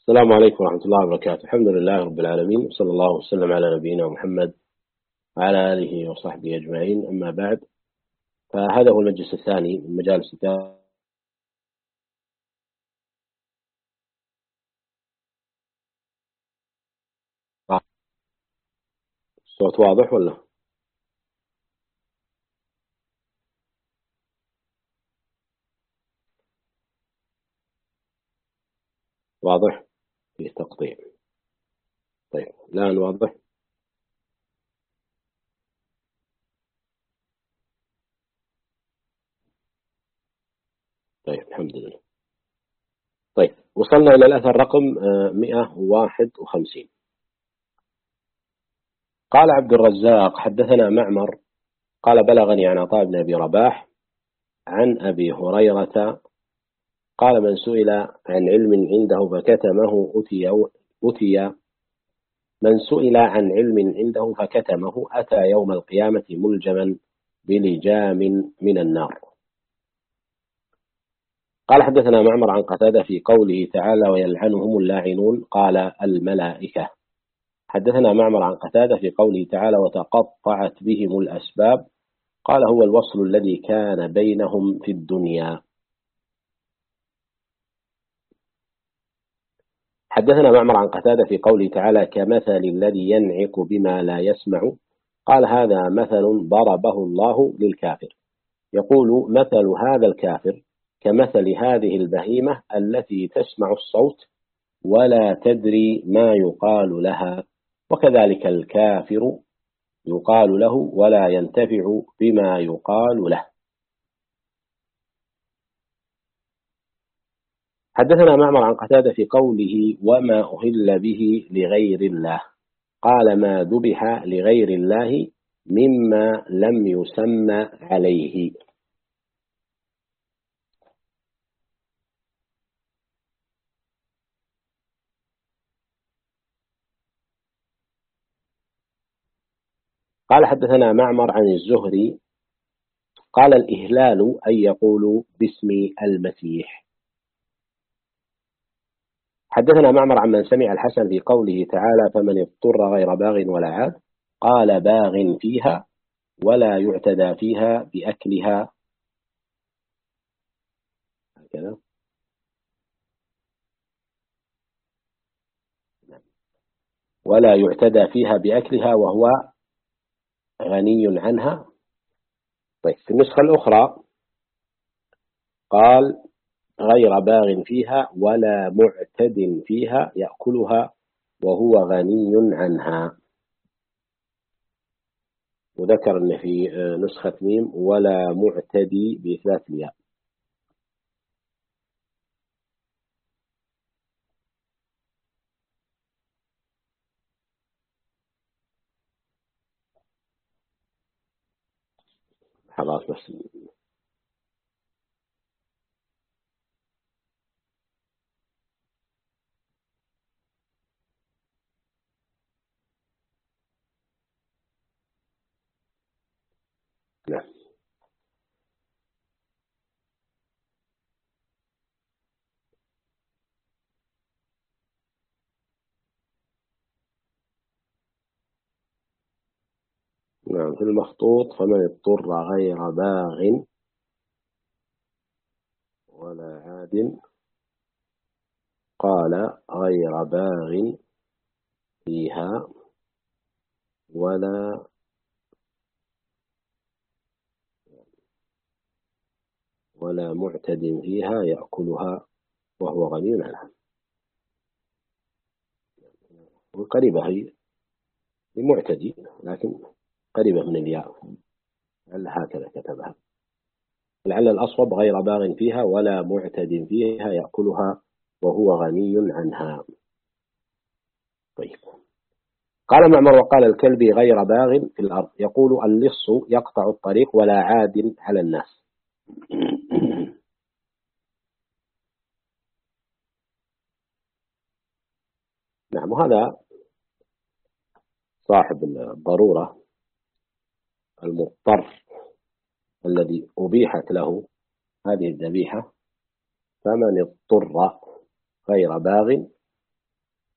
السلام عليكم ورحمة الله وبركاته. الحمد لله رب العالمين، وصلى الله وسلم على نبينا محمد وعلى آله وصحبه أجمعين. أما بعد، فهذا هو المجلس الثاني من مجالس الدعوة. الصوت واضح ولا؟ واضح؟ فيه تقطيع. طيب الآن واضح؟ طيب الحمد لله. طيب وصلنا إلى الأثر رقم 151. قال عبد الرزاق: حدثنا معمر قال بلغني عن عطاء بن أبي رباح عن أبي هريرة قال: من سئل عن علم عنده فكتمه أتي من سئل عن علم عنده فكتمه أتى يوم القيامة ملجما بلجام من النار. قال: حدثنا معمر عن قتادة في قوله تعالى: ويلعنهم اللاعنون، قال: الملائكة. حدثنا معمر عن قتادة في قوله تعالى: وتقطعت بهم الأسباب، قال: هو الوصل الذي كان بينهم في الدنيا. حدثنا معمر عن قتادة في قوله تعالى: كمثل الذي ينعق بما لا يسمع، قال: هذا مثل ضربه الله للكافر، يقول: مثل هذا الكافر كمثل هذه البهيمة التي تسمع الصوت ولا تدري ما يقال لها، وكذلك الكافر يقال له ولا ينتفع بما يقال له. حدثنا معمر عن قتادة في قوله: وما أهل به لغير الله، قال: ما ذبح لغير الله مما لم يسمى عليه. قال: حدثنا معمر عن الزهري قال: الإهلال أن يقول باسم المسيح. حدثنا معمر عن من سمع الحسن في قوله تعالى: فمن اضطر غير باغ ولا عاد، قال: باغ فيها ولا يعتدى فيها بأكلها. هكذا. ولا يعتدى فيها بأكلها وهو غني عنها. طيب في النسخة الأخرى قال: غير باغ فيها ولا معتد فيها يأكلها وهو غني عنها. وذكر أن في نسخة ميم ولا معتدي بإثبات الياء. خلاص بس. نعم. نعم في المخطوط: فمن اضطر غير باغ ولا عاد، قال: غير باغ فيها ولا معتد فيها يأكلها وهو غني عنها. وقريبة هي لمعتدي، لكن قريبة من الياء، لعل هكذا كتبها. لعل الأصوب غير باغ فيها ولا معتد فيها يأكلها وهو غني عنها. طيب. قال معمر: وقال الكلبي: غير باغ في الأرض، يقول: اللص يقطع الطريق ولا عاد على الناس. نعم. وهذا صاحب الضرورة المضطر الذي أبيحت له هذه الذبيحة: فمن اضطر غير باغ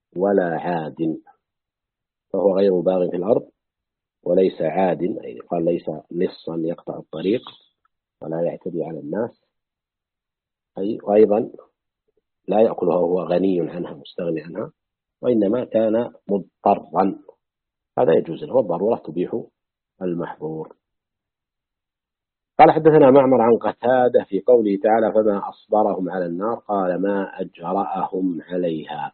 ولا عاد، فهو غير باغ في الأرض وليس عاد، أي قال ليس لصا يقطع الطريق ولا يعتدي على الناس، أي وأيضا لا يأكلها وهو غني عنها مستغني عنها، وإنما كان مضطرا، هذا يجوز له، والضرورة تبيح المحظور. قال حدثنا معمر عن قتادة في قوله تعالى فما أصبرهم على النار قال ما أجرأهم عليها.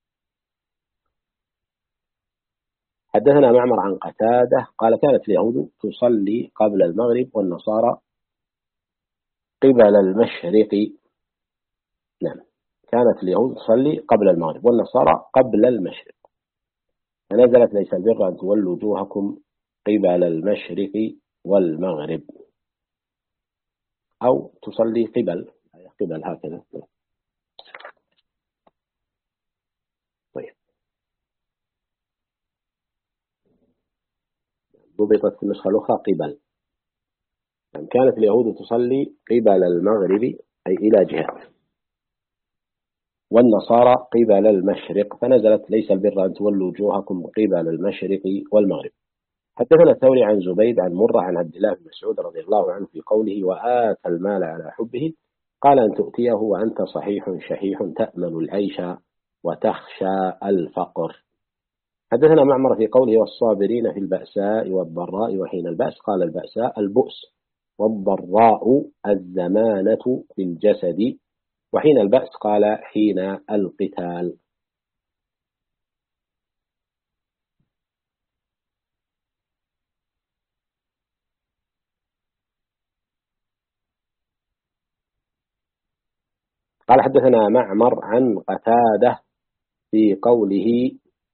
حدثنا معمر عن قتادة قال كانت اليهود تصلي قبل المغرب والنصارى قبل المشرق. نعم، كانت اليهود تصلي قبل المغرب والنصارى قبل المشرق، فنزلت ليس البر أن تولوا وجوهكم قبل المشرق والمغرب، أو تصلي قبل هكذا. طيب، ضبطت في النسخة الأخرى قبل، يعني كانت اليهود تصلي قبل المغرب أي إلى جهة، والنصارى قبل المشرق، فنزلت ليس البر أن تولوا وجوهكم قبل المشرق والمغرب. حدثنا الثوري عن زبيد عن مرة عن عبد الله بن مسعود رضي الله عنه في قوله وآتى المال على حبه قال أن تؤتيه وأنت صحيح شحيح تأمل العيش وتخشى الفقر. حدثنا معمر في قوله والصابرين في البأساء والضراء وحين البأس قال البأساء البؤس، والضراء الزمانة في الجسد، وحين البأس قال حين القتال. قال حدثنا معمر عن قتادة في قوله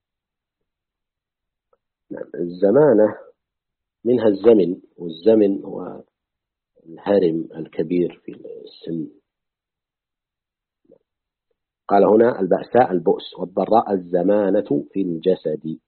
الزمانة منها الزمن، والزمن هو الهرم الكبير في السن. قال هنا البأساء البؤس، والضراء الزمانة في الجسد.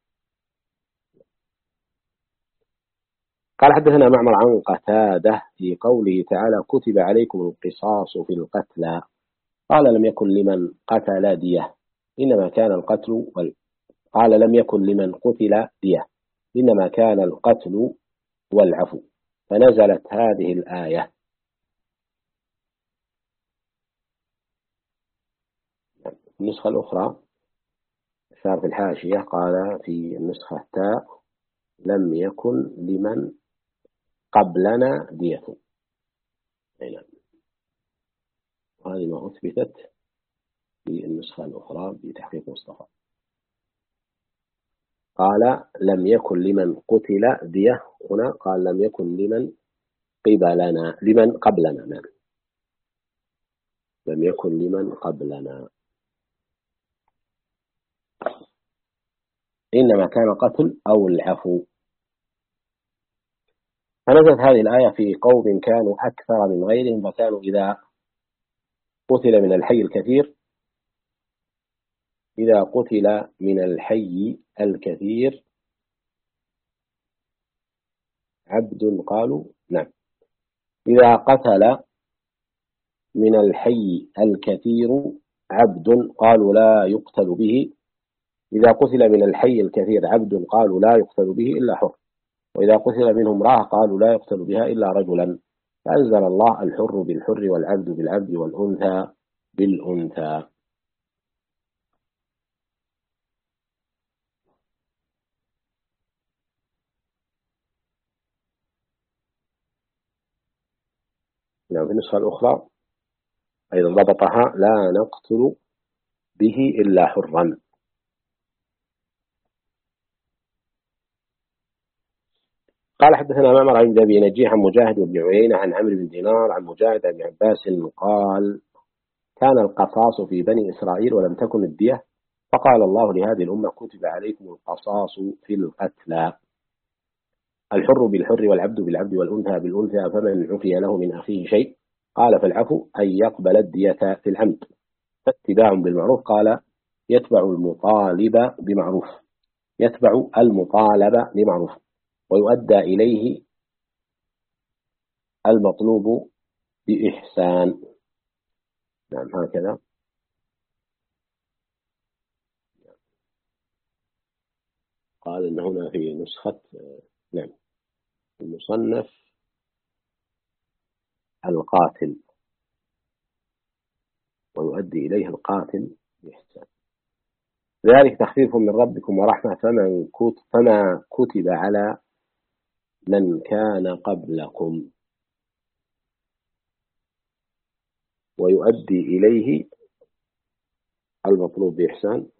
قال حدثنا معمر عن قتادة في قوله تعالى كتب عليكم القصاص في القتلى قال لم يكن لمن قتل دية إنما كان القتل قال لم يكن لمن قتل دية إنما كان القتل والعفو، فنزلت هذه الآية. النسخة الأخرى شار في الحاشية قال في النسخة تاء لم يكن لمن قبلنا دية، وهذه ما أثبتت في النسخة الأخرى بتحقيق مصطفى، قال لم يكن لمن قتل دية، هنا قال لم يكن لمن قبلنا. نعم، لم يكن لمن قبلنا، إنما كان قتل أو العفو. فنزلت هذه الآية في قوم كانوا أكثر من غيرهم، فكانوا إذا قتل من الحي الكثير عبد قالوا نعم، إذا قتل من الحي الكثير عبد قالوا لا يقتل به، إذا قتل من الحي الكثير عبد قالوا لا يقتل به إلا حر، وإذا قتل منهم امرأة قالوا لا يقتل بها إلا رجلا، فأنزل الله الحر بالحر والعبد بالعبد والأنثى بالأنثى. يعني في النسخة الأخرى أيضا ضبطها لا نقتل به إلا حرا. قال حدثنا معمر عن أبي نجيح عن مجاهد بن عيينة عن عمرو بن دينار عن مجاهد بن عباس قال كان القصاص في بني إسرائيل ولم تكن الدية، فقال الله لهذه الأمة كتب عليكم القصاص في القتلى، الحر بالحر والعبد بالعبد والأنثى بالأنثى، فمن عفي له من أخيه شيء قال فالعفو أن يقبل الدية في العمد، فاتباع بالمعروف قال يتبع المطالب بمعروف ويؤدى إليه المطلوب بإحسان. نعم هكذا. قال إن هنا في نسخة نعم المصنف القاتل ويؤدي إليه القاتل بإحسان. ذلك تخفيف من ربكم ورحمة فما كتب على من كان قبلكم ويؤدي إليه المطلوب بإحسان.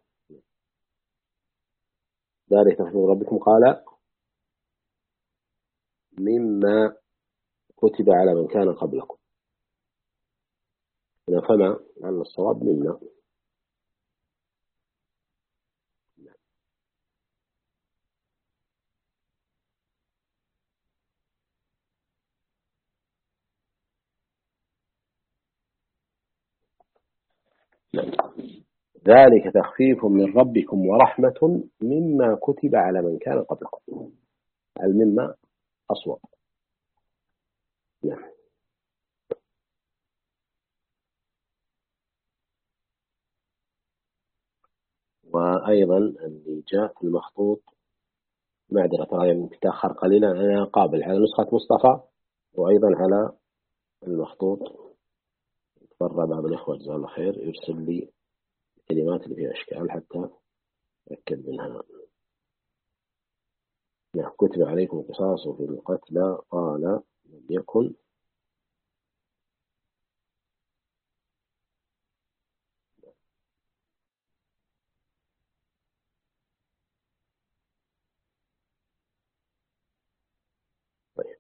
ذلك تخفيف من ربكم قال مما كتب على من كان قبلكم، فما على الصواب مما. ذلك تخفيف من ربكم ورحمة مما كتب على من كان قبلكم. المما أصوب. نعم. وأيضا اللي جاء في المخطوط معذرة ترى يعني تأخر قليلا، أنا قابل على نسخة مصطفى وأيضا على المخطوط. تبرع بعض الإخوة جزاه الله خير يرسل لي الكلمات اللي فيها إشكال حتى أتأكد منها. نعم. كتب عليكم القصاص في القتلى قال لم يكن. طيب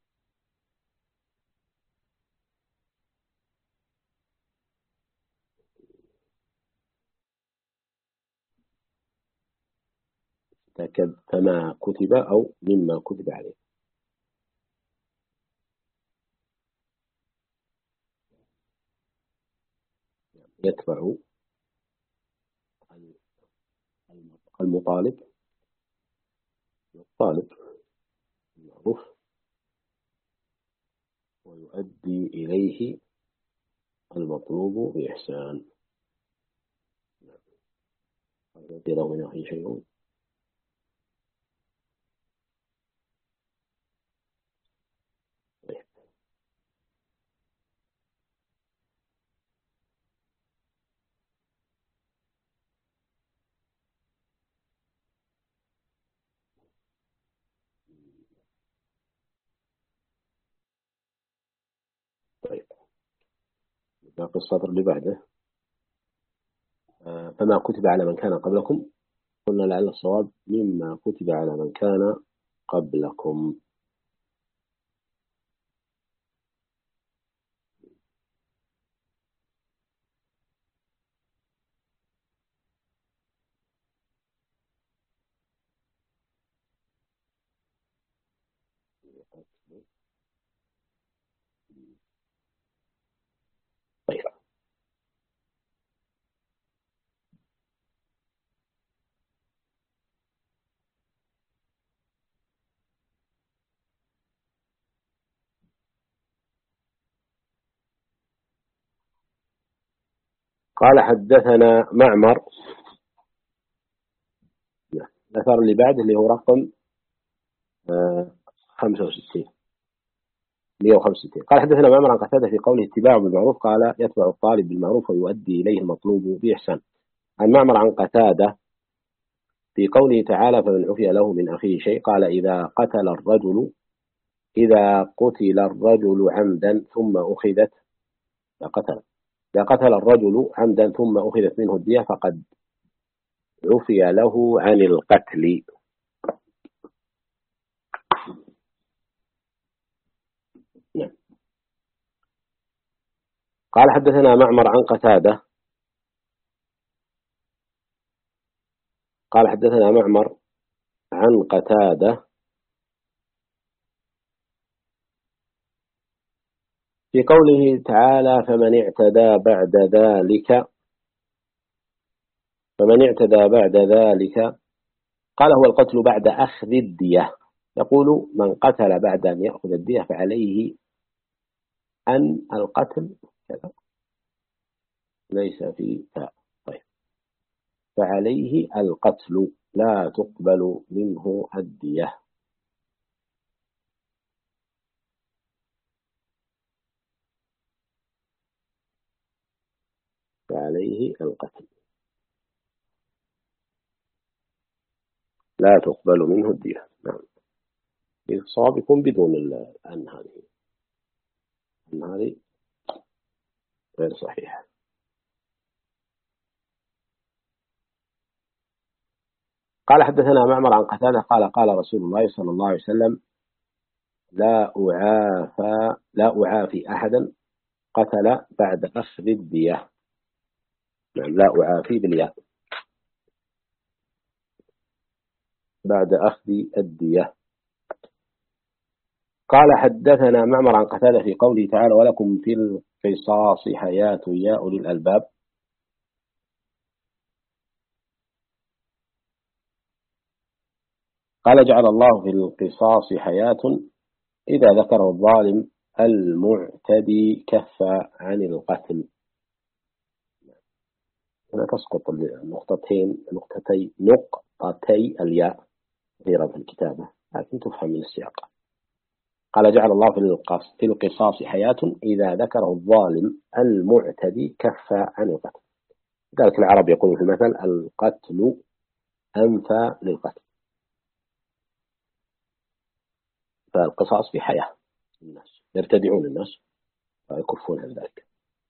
تأكد فما كتب أو مما كتب عليه. يتبع المطالب الطالب المعروف ويؤدي إليه المطلوب بإحسان. يؤدي له من أخي شيء. طيب باقي السطر اللي بعده فما كتب على من كان قبلكم. قلنا لعل الصواب مما كتب على من كان قبلكم. طيب قال حدثنا معمر. الأثر اللي بعده اللي هو رقم 65 165. قال حدثنا معمر عن قتادة في قوله اتباع بالمعروف قال يتبع الطالب بالمعروف ويؤدي إليه المطلوب بإحسان. عن معمر عن قتادة في قوله تعالى فمن عفي له من أخيه شيء قال إذا قتل الرجل عمدا ثم أخذت إذا قتل الرجل عمدا ثم أخذت منه الدية فقد عفي له عن القتل. نعم. قال حدثنا معمر عن قتادة قال حدثنا معمر عن قتادة في قوله تعالى فمن اعتدى بعد ذلك قال هو القتل بعد أخذ الدية. يقول من قتل بعد أن يأخذ الدية فعليه أن القتل كذا ليس في طيب فعليه القتل لا تقبل منه الدية، فعليه القتل. لا تقبل منه الدية. نعم. الصواب يكون بدون أن هذه غير صحيحة. قال حدثنا معمر عن قتادة قال قال رسول الله صلى الله عليه وسلم لا أعافي أحدا قتل بعد أخذ الدية. نعم، لا أعافي بالياء، بعد أخذ الدية. قال حدثنا معمر عن قتادة في قوله تعالى ولكم في القصاص حياة يا أولي الألباب. قال جعل الله في القصاص حياة إذا ذكره الظالم المعتدي كف عن القتل. هنا تسقط نقطتي الياء كثيرا في الكتابة، لكن تفهم من السياق. قال جعل الله في القصاص حياة إذا ذكره الظالم المعتدي كف عن القتل. ذلك العرب يقول في المثل القتل أنفى للقتل، فالقصاص في حياة الناس، يرتدعون الناس ويكفون عن ذلك.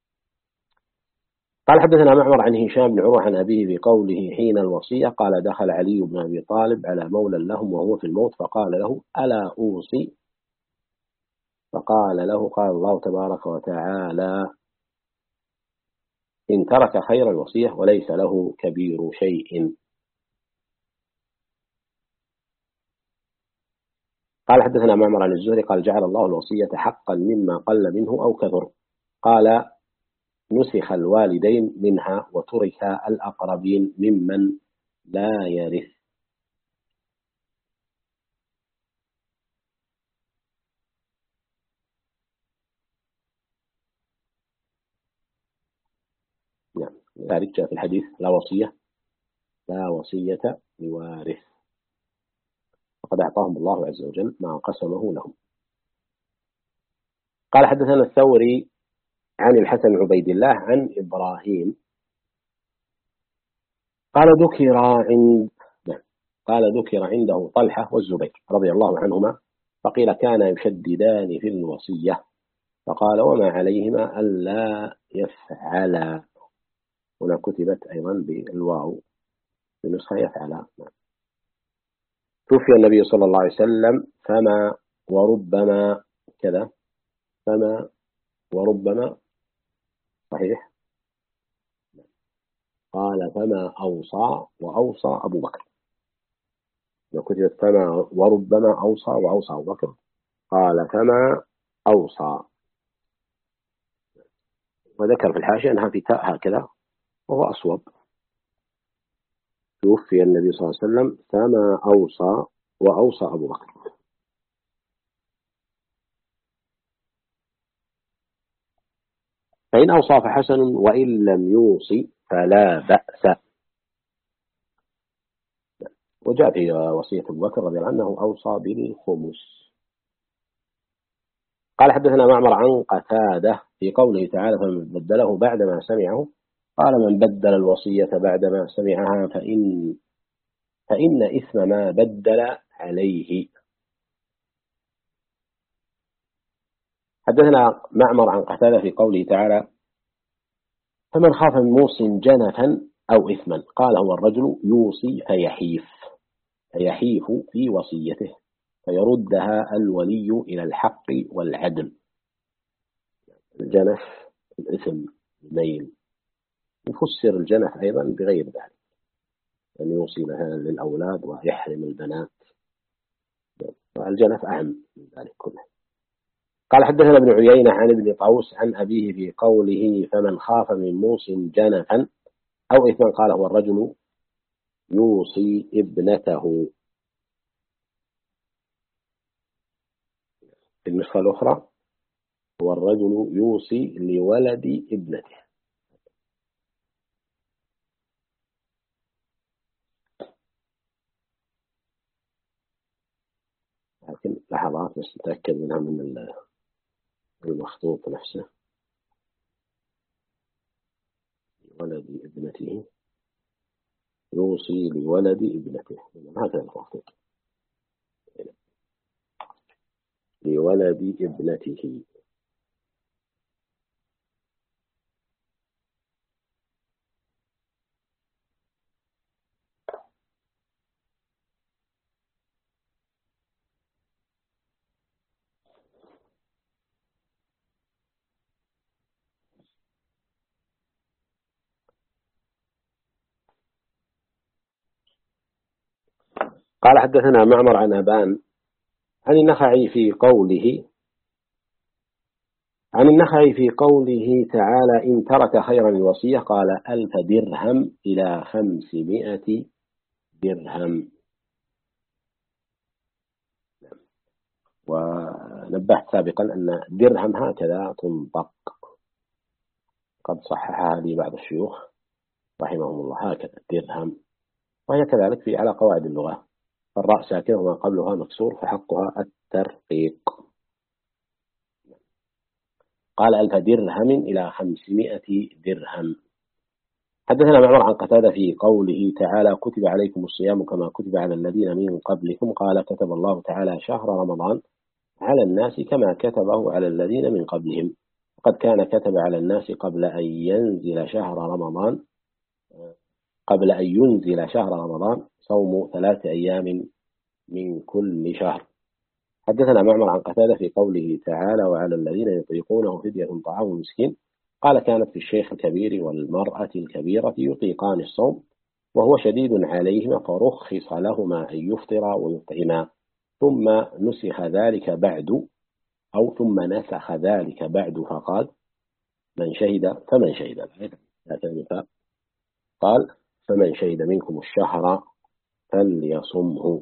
قال حدثنا معمر عن هشام بن عروة عن أبيه بقوله حين الوصية قال دخل علي بن أبي طالب على مولى لهم وهو في الموت فقال له ألا أوصي؟ فقال له قال الله تبارك وتعالى إن ترك خير الوصية وليس له كبير شيء. قال حدثنا معمر عن الزهري قال جعل الله الوصية حقا مما قل منه أو كثر. قال نسخ الوالدين منها وترك الأقربين ممن لا يرث. نعم، ذلك جاء في الحديث لا وصية لوارث، وقد أعطاهم الله عز وجل ما قسمه لهم. قال حدثنا الثوري عن الحسن عبيد الله عن إبراهيم قال ذكر عنده طلحة والزبير رضي الله عنهما فقيل كان يشددان في الوصية فقال وما عليهما ألا يفعلا. هنا كتبت أيضا بالواو في نسخة يفعلا. توفي النبي صلى الله عليه وسلم فما وربما كذا، فما وربما صحيح. قال فما أوصى وأوصى أبو بكر، لو كتبت فما وربما أوصى وأوصى أبو بكر قال فما أوصى. وذكر في الحاشية أنها في تاء هكذا وهو أصوب. توفي النبي صلى الله عليه وسلم فما أوصى وأوصى أبو بكر. فإن أوصى فحسن وإن لم يوصي فلا بأس. وجاء في وصية أبو بكر رضي الله عنه أوصى بالخمس. قال حدثنا معمر عن قتادة في قوله تعالى فمن بدله بعدما سمعه قال من بدل الوصية بعدما سمعها فإن إثم ما بدل عليه. حدثنا معمر عن قتادة في قوله تعالى فمن خاف من موص جنفا أو إثما قال هو الرجل يوصي فيحيف في وصيته فيردها الولي إلى الحق والعدل. الجنف الإثم الميل، يفسر الجنف أيضا بغير ذلك، أن يوصي مثلا للأولاد ويحرم البنات، والجنف أهم من ذلك كله. قال حدثنا ابن عيينة عن ابن طاووس عن أبيه في قوله فمن خاف من موص جنفا أو إثما قال هو الرجل يوصي ابنته. في النسخة الأخرى هو الرجل يوصي لولد ابنته. لحظات بس نتأكد منها من المخطوط نفسه. ولد ابنته، يوصي لولد ابنته، هكذا المخطوط، لولد ابنته. قال حدثنا معمر عن أبان عن النخعي في قوله تعالى إن ترك خيرا الوصية قال 1000 درهم إلى 500 درهم. ونبهت سابقا أن درهم هكذا تنطق، قد صححها لي بعض الشيوخ رحمهم الله هكذا درهم، وهي كذلك في على قواعد اللغة، الراء ساكنة وما قبلها مكسور فحقها الترقيق. قال 1000 درهم إلى 500 درهم. حدثنا معمر عن قتادة في قوله تعالى كتب عليكم الصيام كما كتب على الذين من قبلكم قال كتب الله تعالى شهر رمضان على الناس كما كتبه على الذين من قبلهم، وقد كان كتب على الناس قبل أن ينزل شهر رمضان صوم 3 أيام من كل شهر. حدثنا معمر عن قتادة في قوله تعالى وعلى الذين يطيقونه فدية طعام مسكين قال كانت في الشيخ الكبير والمرأة الكبيرة يطيقان الصوم وهو شديد عليهما فرخص لهما أن يفطرا ويطعما، ثم نسخ ذلك بعد فقال فمن شهد قال فمن شهد منكم الشهر فليصمه.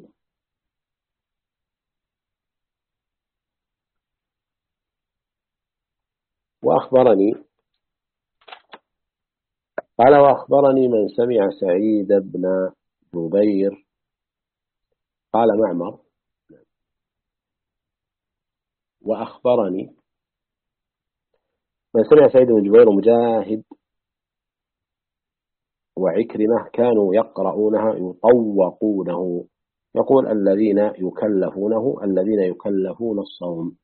وأخبرني من سمع سعيد بن جبير قال معمر وأخبرني من سمع سعيد بن جبير ومجاهد وعكرمة كانوا يقرؤونها يطوقونه، يقول الذين يكلفون الصوم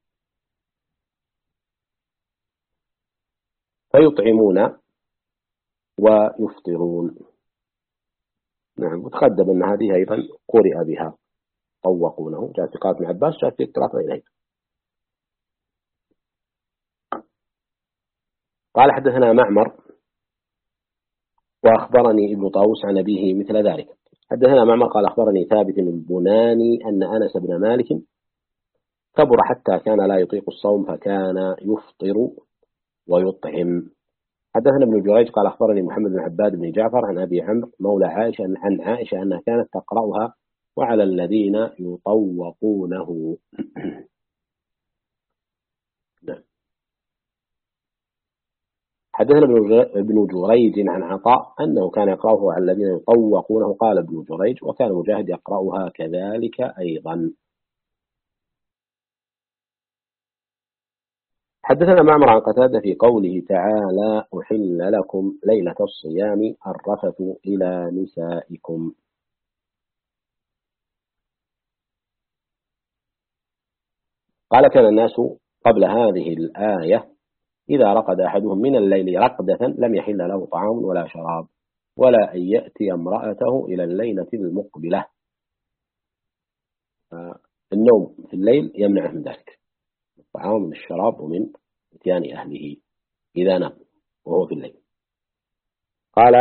فيطعمون ويفطرون. نعم، وتقدم أن هذه أيضا قرئ بها طوقونه، جاءت في قراءة ابن عباس، جاءت في قراءة غيره. قال حدثنا معمر وأخبرني ابن طاووس عن أبيه مثل ذلك. حدثنا معمر قال أخبرني ثابت البناني أن أنس بن مالك كبر حتى كان لا يطيق الصوم فكان يفطر ويطعم. حدثنا ابن جريج قال أخبرني محمد بن عباد بن جعفر عن أبي عمرو مولى عائشة عن عائشة أنها كانت تقرأها وعلى الذين يطوقونه. حدثنا ابن جريج عن عطاء أنه كان يقرأه على الذين يطوقونه. قال ابن جريج وكان مجاهد يقرأها كذلك أيضا. حدثنا معمر عن قتادة في قوله تعالى أحل لكم ليلة الصيام الرفث إلى نسائكم. قال كان الناس قبل هذه الآية إذا رقد أحدهم من الليل رقدة لم يحل له طعام ولا شراب ولا أن يأتي امرأته إلى الليلة المقبلة. النوم في الليل يمنعه من ذلك، الطعام من الشراب ومن اتيان أهله إذا نام وهو في الليل. قال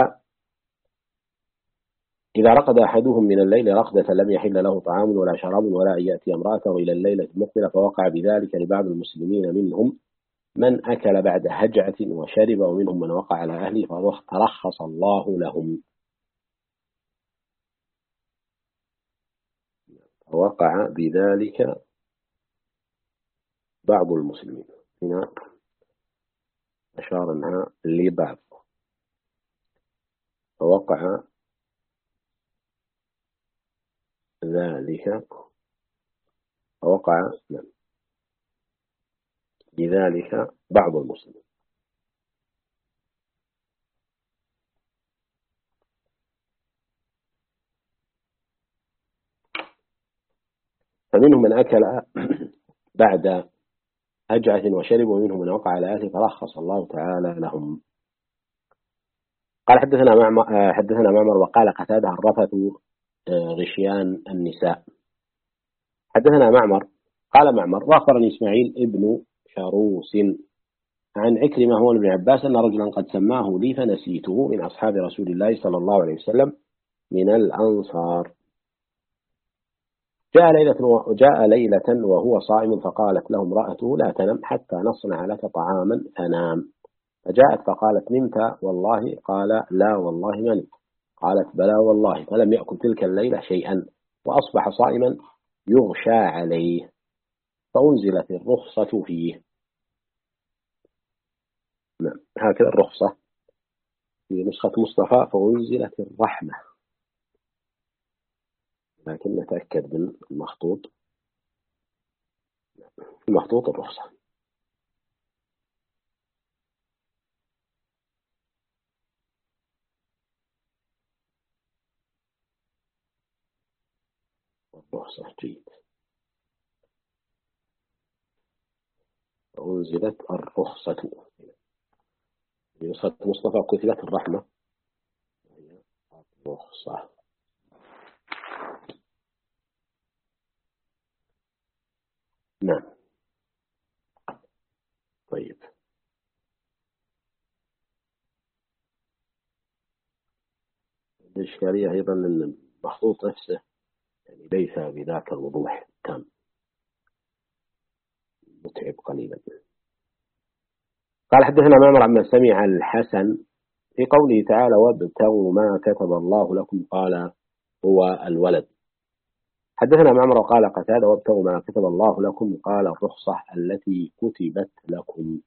إذا رقد أحدهم من الليل رقدة لم يحل له طعام ولا شراب ولا أن يأتي امرأته إلى الليلة المقبلة فوقع بذلك لبعض المسلمين منهم من أكل بعد هجعة وشرب ومنهم من وقع على أهله فرخص الله لهم. وقع بذلك بعض المسلمين، هنا أشار أنها لبعض، فوقع ذلك فوقع بذلك بعض المسلمين. فمنهم من أكل بعد هجعة وشرب، ومنهم من وقع على أهله فرخص الله تعالى لهم. قال حدثنا معمر وقال قتادة الرفث غشيان النساء. حدثنا معمر قال معمر وأخبرني إسماعيل ابن شاروس عن عكرمة هو ابن عباس أن رجلا قد سماه لي فنسيته من أصحاب رسول الله صلى الله عليه وسلم من الأنصار. جاء ليلة وهو صائم فقالت له امرأته لا تنم حتى نصنع لك طعاما فنام. فجاءت فقالت نمت والله؟ قال لا والله ما نمت. قالت بلى والله. فلم يأكل تلك الليلة شيئا وأصبح صائما يغشى عليه فأنزلت الرخصة فيه. هكذا الرخصة في نسخة مصطفى فأنزلت الرحمة، لكن نتأكد من المخطوط. المخطوط الرخصة. الرخصة جيد. فأنزلت الرخصة في نسخة مصطفى قتلت الرحمة هي الرخصة. نعم. طيب. الإشكالية أيضا أن المخطوط نفسه يعني ليس بذاك الوضوح التام، متعب قليلا. قال حدثنا معمر عما سمع الحسن في قوله تعالى وابتغوا ما كتب الله لكم قال هو الولد. حدثنا معمر وقال قتادة وابتغوا ما كتب الله لكم قال الرخصة التي كتبت لكم.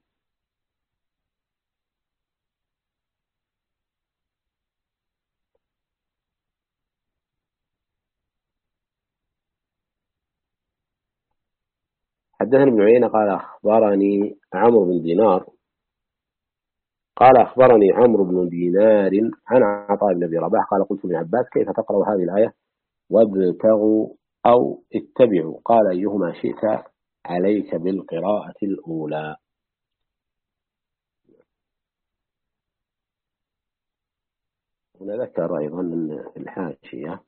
حدثني ابن عيينة قال أخبرني عمرو بن دينار قال أخبرني عمرو بن دينار عن عطاء بن أبي رباح قال قلت لابن عباس كيف تقرأ هذه الآية وابتغوا أو اتبعوا؟ قال أيهما شئت عليك بالقراءة الأولى. هنا ذكر أيضا من الحاشية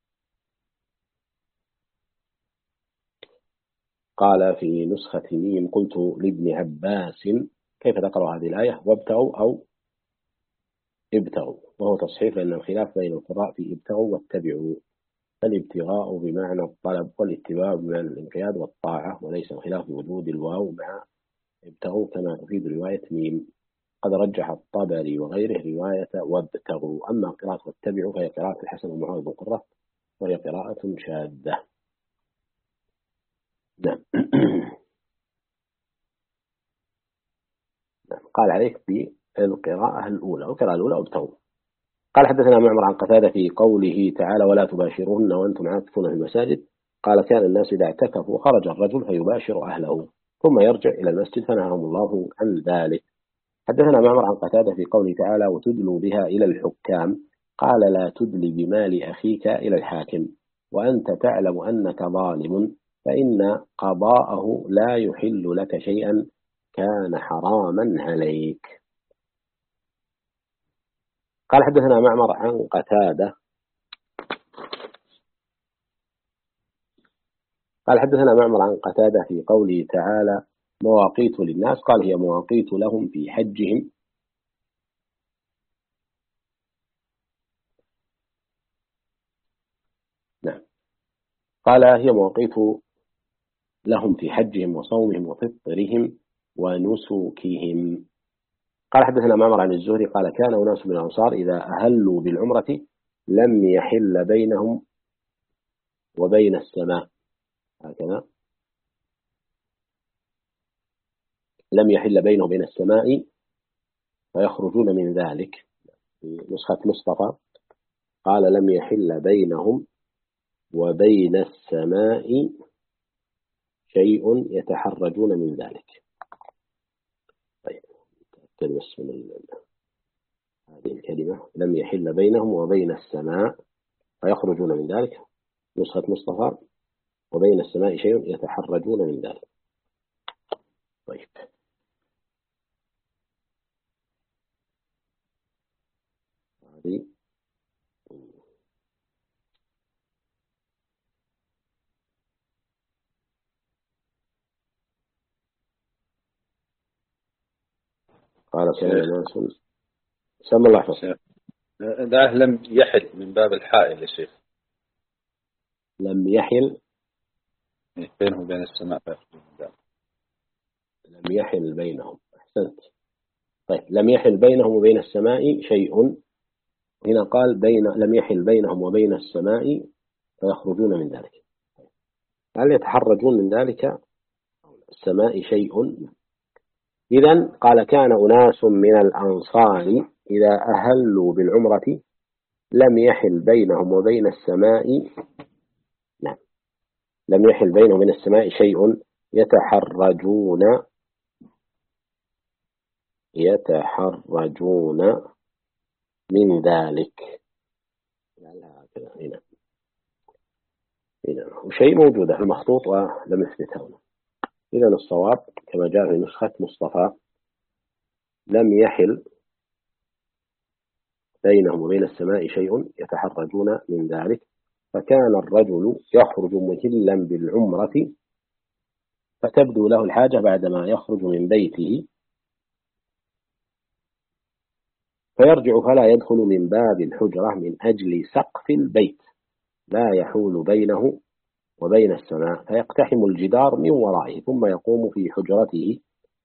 قال في نسخة ميم قلت لابن عباس كيف تقرأ هذه الآية وابتغوا أو ابتغوا، وهو تصحيح لأن الخلاف بين القراء في ابتغوا واتبعوا، فالابتغاء بمعنى الطلب والاتباع بمعنى الانقياد والطاعة، وليس الخلاف بوجود الواو مع ابتغوا كما تفيد رواية ميم. قد رجح الطبري وغيره رواية وابتغوا. أما قراءة واتبعوا فهي قراءة الحسن ومعاذ بن قرة وهي قراءة شاذة. نعم. قال عليك بالقراءة الأولى والقراءة الأولى وابتغوا. قال حدثنا معمر عن قتادة في قوله تعالى ولا تباشرون وأنتم عاكفون في المساجد قال كان الناس إذا اعتكفوا خرج الرجل فيباشر أهله ثم يرجع إلى المسجد فنهاهم الله عن ذلك. حدثنا معمر عن قتادة في قوله تعالى وتدلوا بها إلى الحكام قال لا تدلي بمال أخيك إلى الحاكم وأنت تعلم أنك ظالم فإن قضاءه لا يحل لك شيئا كان حراما عليك. قال حدثنا معمر عن قتادة قال حدثنا معمر عن قتادة في قوله تعالى مواقيت للناس قال هي مواقيت لهم في حجهم. نعم. قال هي مواقيت لهم في حجهم وصومهم وفطرهم ونسكهم. قال حدثنا معمر عن الزهري قال كان أناس من الأنصار إذا أهلوا بالعمرة لم يحل بينهم وبين السماء هكذا لم يحل بينه وبين السماء فيخرجون من ذلك. في نسخة مصطفى قال لم يحل بينهم وبين السماء شيء يتحرجون من ذلك. طيب تأكد بس من هذه الكلمة، لم يحل بينهم وبين السماء فيخرجون من ذلك. نسخة مصطفى وبين السماء شيء يتحرجون من ذلك. طيب هذه قال كان ناس سمى الله حفظ. لا لم يحل من باب الحائل يا شيخ. لم يحل بينهم وبين السماء. لم يحل بينهم. أحسنت. طيب لم يحل بينهم وبين السماء شيء. هنا قال لم يحل بينهم وبين السماء فيخرجون من ذلك. هل يتحرجون من ذلك السماء شيء؟ إذن قال كان أناس من الأنصار إذا أهلوا بالعمرة لم يحل بينهم وبين السماء، نعم، لم يحل بينهم وبين السماء شيء يتحرجون من ذلك. هنا وشيء موجودة في المخطوط ولم يثبتها هنا. إذا الصواب كما جاء في نسخة مصطفى لم يحل بينهم وبين السماء شيء يتحرجون من ذلك. فكان الرجل يخرج مهلا بالعمرة فتبدو له الحاجة بعدما يخرج من بيته فيرجع فلا يدخل من باب الحجرة من أجل سقف البيت لا يحول بينه وبين السماء، فيقتحم الجدار من ورائه ثم يقوم في حجرته.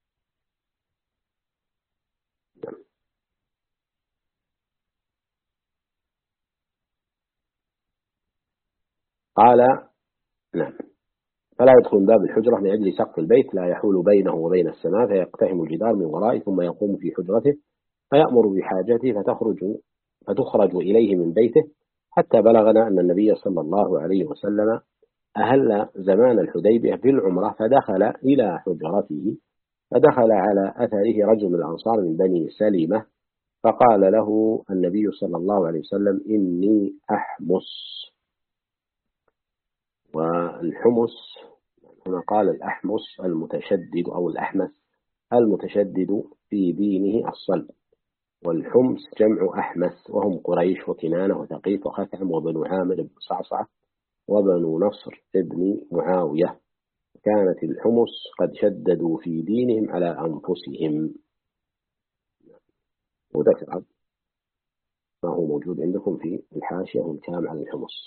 قال نعم، فلا يدخل من باب الحجرة من أجل سقف البيت لا يحول بينه وبين السماء، فيقتحم الجدار من ورائه ثم يقوم في حجرته فيأمر بحاجته فتخرج إليه من بيته، حتى بلغنا أن النبي صلى الله عليه وسلم أهل زمان الحديبية بالعمرة فدخل إلى حجرته، فدخل على أثره رجل من الأنصار من بني سلمة فقال له النبي صلى الله عليه وسلم إني أحمس. والحمس هنا قال الأحمس المتشدد أو الأحمس المتشدد في دينه الصلب، والحمس جمع أحمس وهم قريش وكنانة وثقيف وخثعم وبنو عامر بن صعصعة وبنو نصر ابن معاوية. كانت الحمس قد شددوا في دينهم على أنفسهم. وذكر ما هو موجود عندكم في الحاشية والكلام على الحمس.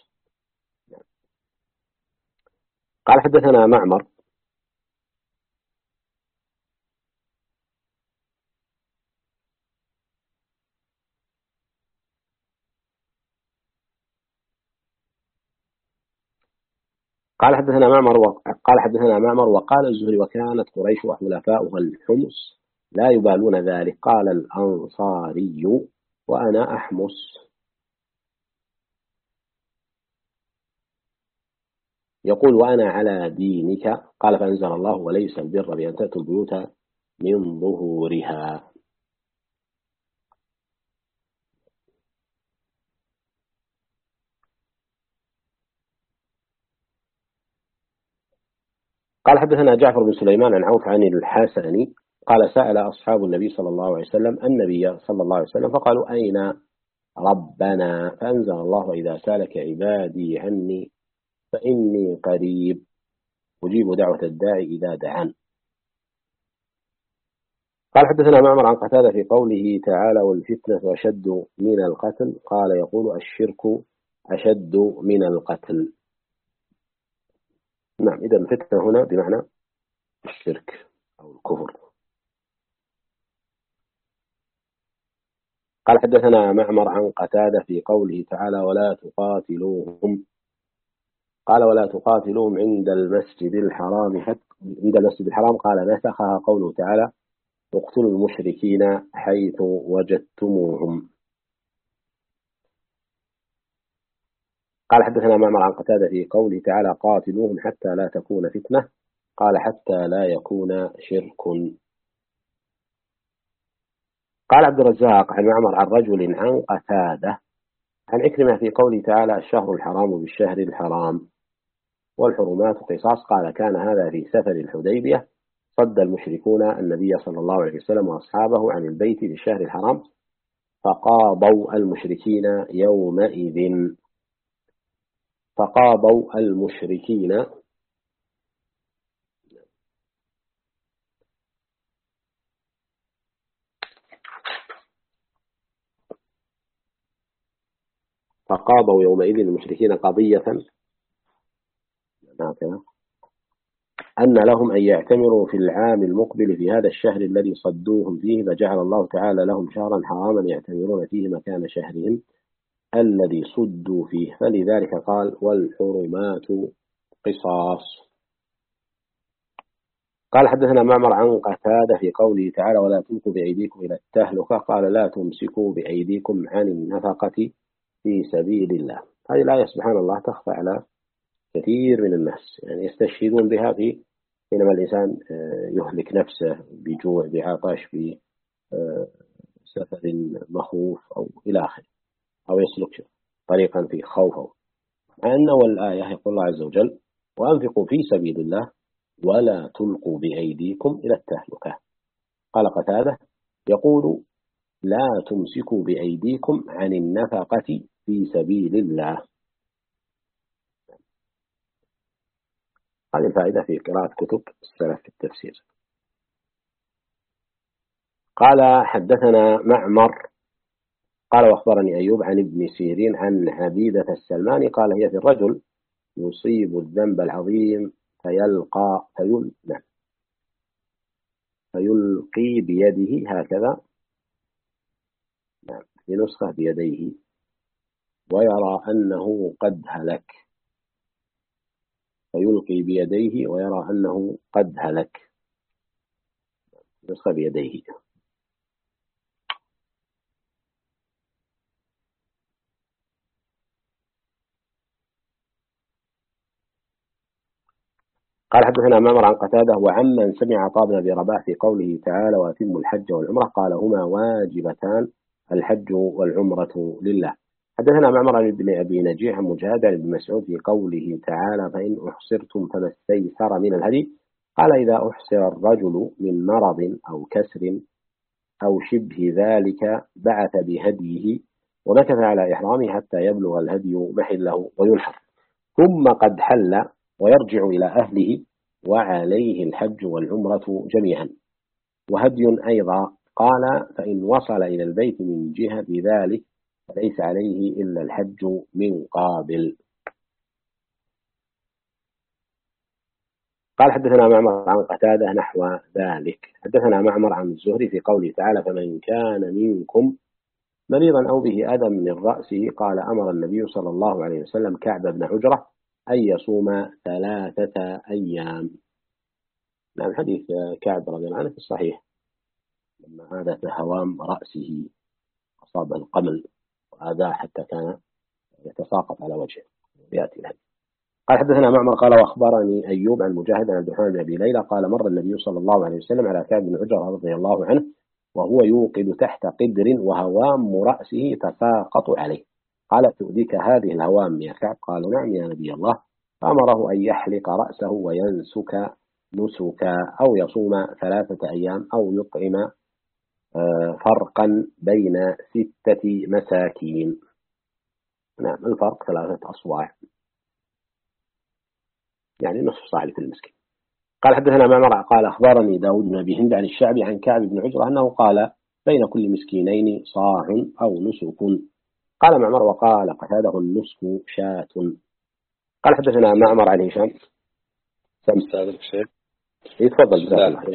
قال حدثنا معمر قال حدثنا معمر وقال الزهري وكانت قريش وحلفاؤها الحمس لا يبالون ذلك. قال الأنصاري وأنا أحمس. يقول وأنا على دينك. قال فأنزل الله وليس البر بأن تأتوا البيوت من ظهورها. قال حدثنا جعفر بن سليمان عن عوف عن الحسن قال سأل أصحاب النبي صلى الله عليه وسلم النبي صلى الله عليه وسلم فقالوا أين ربنا؟ فأنزل الله إذا سالك عبادي عني فإني قريب أجيب دعوة الداعي إذا دعان. قال حدثنا معمر عن قتادة في قوله تعالى والفتنة أشد من القتل. قال يقول الشرك أشد من القتل. نعم، إذا الفتنة هنا بمعنى الشرك أو الكفر. قال حدثنا معمر عن قتادة في قوله تعالى ولا تقاتلوهم. قال ولا تقاتلوهم عند المسجد الحرام قال نسخها قوله تعالى اقتلوا المشركين حيث وجدتموهم. قال حدثنا معمر عن قتادة في قوله تعالى قاتلوهم حتى لا تكون فتنة. قال حتى لا يكون شرك. قال عبد الرزاق عن معمر عن رجل عن قتادة عن عكرمة في قوله تعالى الشهر الحرام بالشهر الحرام والحرمات قصاص. قال كان هذا في سفر الحديبية، صد المشركون النبي صلى الله عليه وسلم وأصحابه عن البيت في الشهر الحرام فقاضوا المشركين يومئذ. فقاضوا المشركين فقاضوا يومئذ المشركين قضية أن لهم أن يعتمروا في العام المقبل في هذا الشهر الذي صدوهم فيه، فجعل الله تعالى لهم شهرا حراما يعتمرون فيه مكان شهرهم الذي صدوا فيه، فلذلك قال والحرمات قصاص. قال حدثنا معمر عن قتادة في قوله تعالى ولا تلقوا بأيديكم إلى التهلكة، قال لا تمسكوا بأيديكم عن النفقة في سبيل الله. هذه الآية سبحان الله تخفى على كثير من الناس، يعني يستشهدون بها في حينما الإنسان يهلك نفسه بجوع بعطش بسفر مخوف أو إلى آخره، أو يسلك طريقا في خوف. مع أن والآية يقول الله عز وجل وأنفقوا في سبيل الله ولا تلقوا بأيديكم إلى التهلكة. قال قتادة يقول لا تمسكوا بأيديكم عن النفقة في سبيل الله. هذه الفائدة في قراءة كتب السلف في التفسير. قال حدثنا معمر قال وأخبرني أيوب عن ابن سيرين عن عبيدة السلماني قال هي في الرجل يصيب الذنب العظيم فيلقي بيده هكذا، في نسخة بيديه، ويرى أنه قد هلك، فيلقي بيديه ويرى أنه قد هلك، نسخة بيديه. قال حدثنا معمر عن قتادة وعمن سمع عطاء بن أبي رباح في قوله تعالى وأتموا الحج والعمرة قال هما واجبتان الحج والعمرة لله. حدثنا معمر عن ابن أبي نجيح عن مجاهد عن ابن مسعود في قوله تعالى فإن أحصرتم فما استيسر من الهدي قال إذا أحصر الرجل من مرض أو كسر أو شبه ذلك بعث بهديه ونكث على إحرامه حتى يبلغ الهدي محله وينحر ثم قد حل ويرجع إلى أهله وعليه الحج والعمرة جميعا وهدي أيضا. قال فإن وصل إلى البيت من جهة ذلك فليس عليه إلا الحج من قابل. قال حدثنا معمر عن قتادة نحو ذلك. حدثنا معمر عن الزهري في قوله تعالى فمن كان منكم مريضا أو به أذى من رأسه قال أمر النبي صلى الله عليه وسلم كعب بن عجرة أن يصوم 3 أيام. نعم حديث كعب رضي الله عنه في الصحيح لما عاد هوام رأسه أصاب القمل وآذاه حتى كان يتساقط على وجهه يأتي الهدي. قال حدثنا معمر قال وأخبرني أيوب عن مجاهد عن عبد الرحمن بن أبي ليلى قال مر النبي صلى الله عليه وسلم على كعب بن عجرة رضي الله عنه وهو يوقد تحت قدر وهوام رأسه تساقط عليه قال تؤذيك هذه الهوام يا كعب؟ قال نعم يا نبي الله. فأمره أن يحلق رأسه وينسك نسكا أو يصوم 3 أيام أو يطعم فرقا بين 6 مساكين. نعم الفرق 3 أصواع يعني نصف صاع لكل مسكين. قال حدثنا معمر قال أخبرني داود بن أبي هند عن الشعبي عن كعب بن عجرة أنه قال بين كل مسكينين صاع أو نسك. قال معمر وقال قتاده النسك شاة. قال حدثنا معمر عن هشام سألك شيء يتفضل.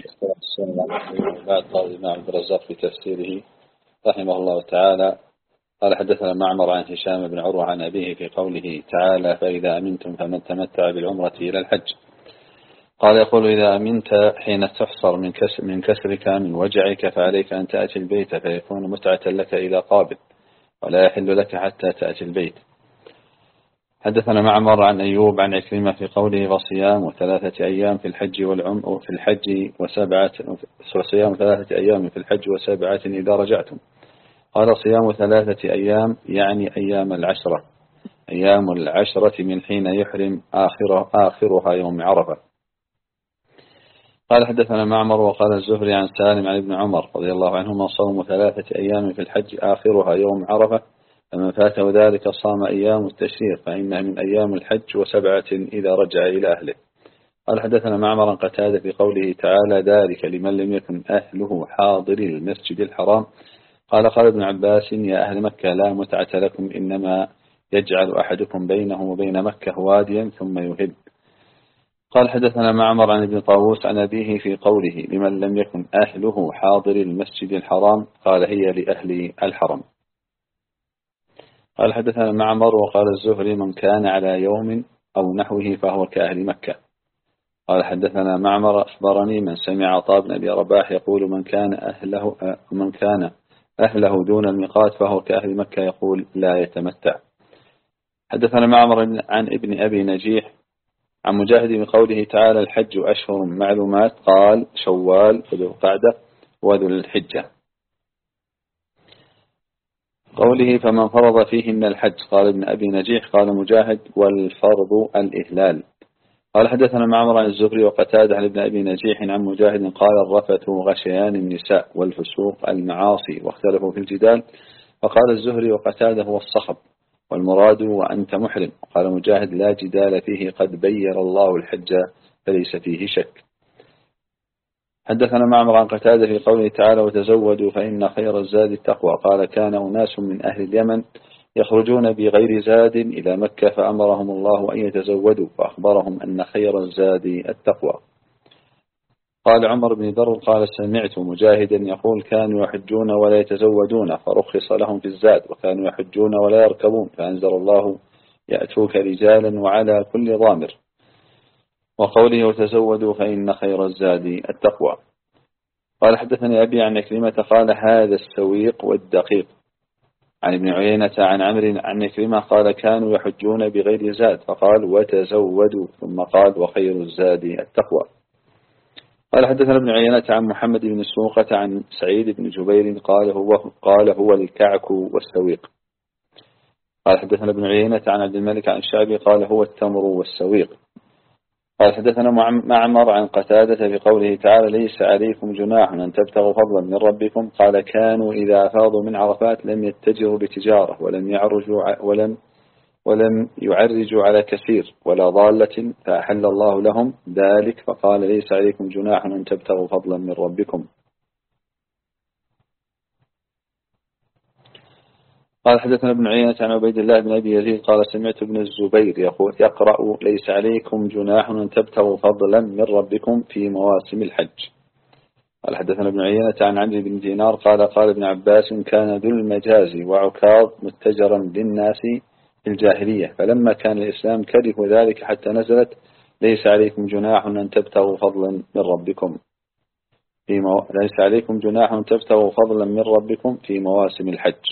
بعد قول الإمام عبد الرزاق في تفسيره رحمه الله تعالى قال حدثنا معمر عن هشام بن عروة عن أبيه في قوله تعالى فإذا أمنتم فمن تمتع بالعمرة إلى الحج. قال يقول إذا أمنت حين تحصر من كسرك من وجعك فعليك أن تأتي البيت فيكون متعة لك إلى قابل ولا يحل لك حتى تأتي البيت. حدثنا معمر عن أيوب عن عكرمة في قوله وصيام 3 أيام في الحج في الحج وصيام 3 أيام في الحج و7 إذا رجعتم. قال صيام 3 أيام يعني أيام العشرة، أيام العشرة من حين يحرم آخرها يوم عرفة. قال حدثنا معمر وقال الزهري عن سالم عن ابن عمر رضي الله عنهما صوم 3 أيام في الحج آخرها يوم عرفة، فمن فاته ذلك صام أيام التشريق فإنها من أيام الحج و7 إذا رجع إلى أهله. قال حدثنا معمر قتادة في قوله تعالى ذلك لمن لم يكن أهله حاضر المسجد الحرام. قال ابن عباس يا أهل مكة لا متعة لكم، إنما يجعل أحدكم بينه وبين مكة واديا ثم يهب. قال حدثنا معمر عن ابن طاووس عن أبيه في قوله لمن لم يكن أهله حاضر المسجد الحرام قال هي لأهل الحرم. قال حدثنا معمر وقال الزهري من كان على يوم أو نحوه فهو كأهل مكة. قال حدثنا معمر أخبرني من سمع عطاء بن أبي رباح يقول من كان أهله دون الميقات فهو كأهل مكة يقول لا يتمتع. حدثنا معمر عن ابن أبي نجيح عن مجاهد بقوله تعالى الحج أشهر معلومات قال شوال وذو القعدة وذو الحجة. قوله فمن فرض فيهن الحج قال ابن أبي نجيح قال مجاهد والفرض الإهلال. قال حدثنا معمر عن الزهري وقتادة عن ابن أبي نجيح عن مجاهد قال الرفث غشيان النساء والفسوق المعاصي واختلفوا في الجدال. فقال الزهري وقتادة هو الصخب والمراد وأنت محرم. قال مجاهد لا جدال فيه قد بين الله الحج فليس فيه شك. حدثنا معمر عن قتادة في قوله تعالى وتزودوا فإن خير الزاد التقوى. قال كان أناس من أهل اليمن يخرجون بغير زاد إلى مكة فأمرهم الله أن يتزودوا فأخبرهم أن خير الزاد التقوى. قال عمر بن ذر قال سمعت مجاهدا يقول كانوا يحجون ولا يتزودون فرخص لهم في الزاد وكانوا يحجون ولا يركبون فأنزل الله يأتوك رجالا وعلى كل ضامر. وقوله وتزودوا فإن خير الزاد التقوى. قال حدثني أبي عن عكرمة قال هذا السويق والدقيق. عن ابن عيينة عن عمرو عن عكرمة قال كانوا يحجون بغير زاد فقال وتزودوا ثم قال وخير الزاد التقوى. قال حدثنا ابن عيينة عن محمد بن سوقة عن سعيد بن جبير قال هو الكعك والسويق. قال حدثنا ابن عيينة عن عبد الملك عن الشعبي قال هو التمر والسويق. قال حدثنا معمر عن قتادة في قوله تعالى ليس عليكم جناح أن تبتغوا فضلا من ربكم. قال كانوا إذا أفاضوا من عرفات لم يتجروا بتجارة ولم يعرجوا على كثير ولا ضالة فأحل الله لهم ذلك فقال ليس عليكم جناح أن تبتغوا فضلا من ربكم. قال حدثنا ابن عيينة عن عبيد الله بن أبي يزيد قال سمعت ابن الزبير يقرأ ليس عليكم جناح أن تبتغوا فضلا من ربكم في مواسم الحج. قال حدثنا ابن عيينة عن عمرو بن دينار قال ابن عباس كان ذو المجاز وعكاظ متجرا للناس في الجاهلية فلما كان الإسلام كرهوا ذلك حتى نزلت ليس عليكم جناح أن تبتغوا فضلا من ربكم ليس عليكم جناح أن تبتغوا فضلا من ربكم في مواسم الحج.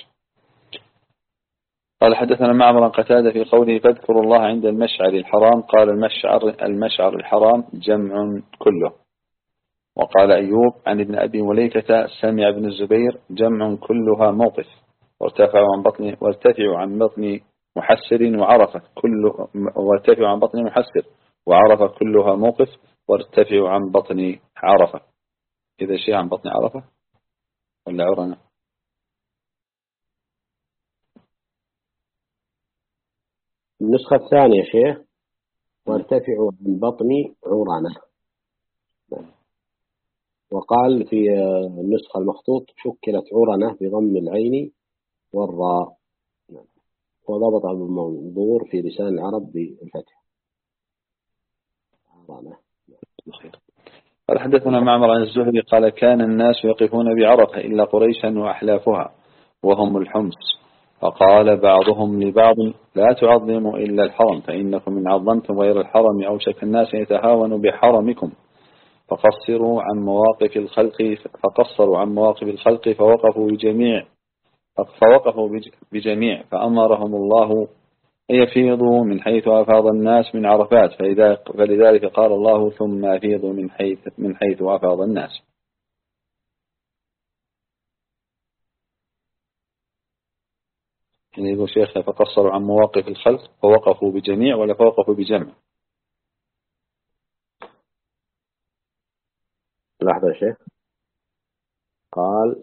قال حدثنا معمر قتادة في قوله فاذكروا الله عند المشعر الحرام قال المشعر الحرام جمع كله. وقال أيوب عن ابن أبي مليكة سمع ابن الزبير جمع كلها موقف وارتفع عن بطن محسر وعرفة كلها موقف وارتفع عن بطن عرفة. إذا شيء عن بطن عرفة ولا عرنة؟ النسخة الثانية شيخ وارتفع من بطن عرنة. وقال في النسخة المخطوط شكلت عرنة بضم العين والراء وضبط أبو المنظور في لسان العرب بالفتح عرنة. قال حدثنا معمر عن الزهري قال كان الناس يقفون بعرفة إلا قريشا وأحلافها وهم الحمص فقال بعضهم لبعض لا تعظموا إلا الحرم فإنكم إن عظمتم غير الحرم أوشك الناس يتهاونوا بحرمكم فقصروا عن مواقف الخلق فوقفوا بجميع فأمرهم الله يفيض من حيث أفاض الناس من عرفات، فلذلك قال الله ثم أفيض من حيث أفاض الناس. يعني يقول شيخنا فقصروا عن مواقف الخلق فوقفوا بجميع ولا فوقفوا بجمع؟ لحظة يا شيخ. قال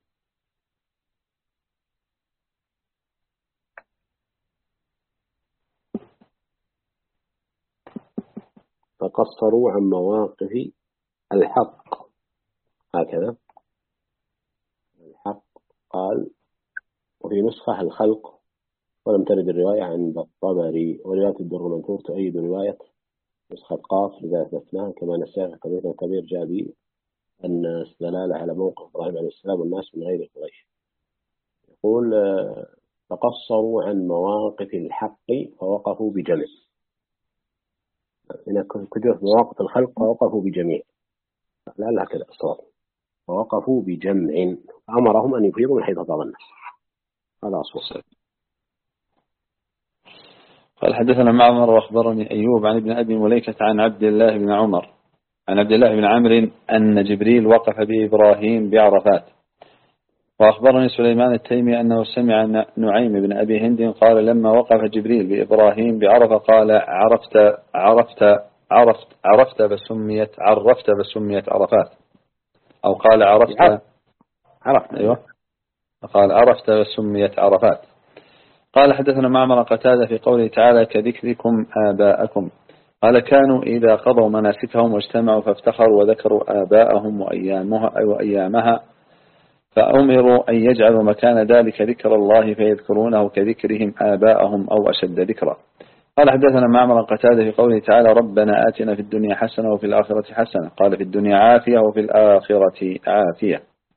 فقصروا عن مواقف الحق، هكذا الحق. قال وفي نسخة الخلق، ولم ترد الرواية عند الطبري، ورواية الدر المنثور تؤيد رواية نسخة قاف لذلك أثناء، كما نسأل قضية الكبير جاء به الناس دلالة على موقف إبراهيم عليه السلام والناس من غير قريش. يقول فقصروا عن مواقف الحق فوقفوا بجمع. هنا كتب مواقف الخلق فوقفوا بجميع، لا كذا الصواب، فوقفوا بجمع أمرهم أن يفيضوا من حيث أفاض الناس. هذا أصوات. قال حدثنا معمر وأخبرني أيوب عن ابن أبي مليكة عن عبد الله بن عمر عن عبد الله بن عمرو أن جبريل وقف بإبراهيم بعرفات. وأخبرني سليمان التيمي أنه سمع نعيم بن أبي هند قال لما وقف جبريل بإبراهيم بعرفة قال عرفت فسميت عرفات، أو قال عرفت أيوة، قال عرفت فسميت عرفات. قال حدثنا معمر قتادة في قوله تعالى كذكركم آباءكم. قال كانوا إذا قضوا مناسكهم واجتمعوا فافتخروا وذكروا آباءهم وأيامها فأمروا أن يجعلوا مكان ذلك ذكر الله فيذكرونه كذكرهم آباءهم أو أشد ذكرا. قال حدثنا معمر قتادة في قوله تعالى ربنا آتنا في الدنيا حسنة وفي الآخرة حسنة. قال في الدنيا عافية وفي الآخرة عافية.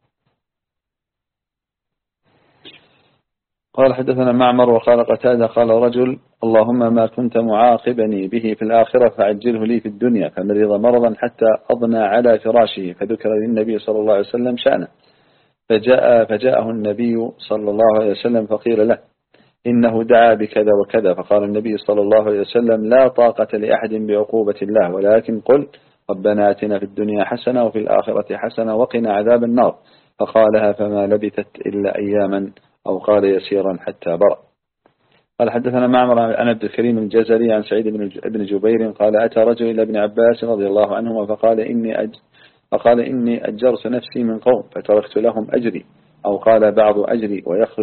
قال حدثنا معمر وقال قتادة قال رجل اللهم ما كنت معاقبني به في الآخرة فعجله لي في الدنيا، فمرض مرضا حتى أضنى على فراشه فذكر للنبي صلى الله عليه وسلم شأنه، فجاءه النبي صلى الله عليه وسلم فقيل له إنه دعا بكذا وكذا، فقال النبي صلى الله عليه وسلم لا طاقة لأحد بعقوبة الله، ولكن قل ربنا آتنا في الدنيا حسنة وفي الآخرة حسنة وقنا عذاب النار، فقالها فما لبثت إلا أياما أو قال يسيرا حتى برأ. قال حدثنا معمر عن عبد الكريم الجزري عن سعيد بن جبير قال أتى رجل إلى ابن عباس رضي الله عنهما فقال إني أجرت نفسي من قوم فتركت لهم أجري، أو قال بعض أجري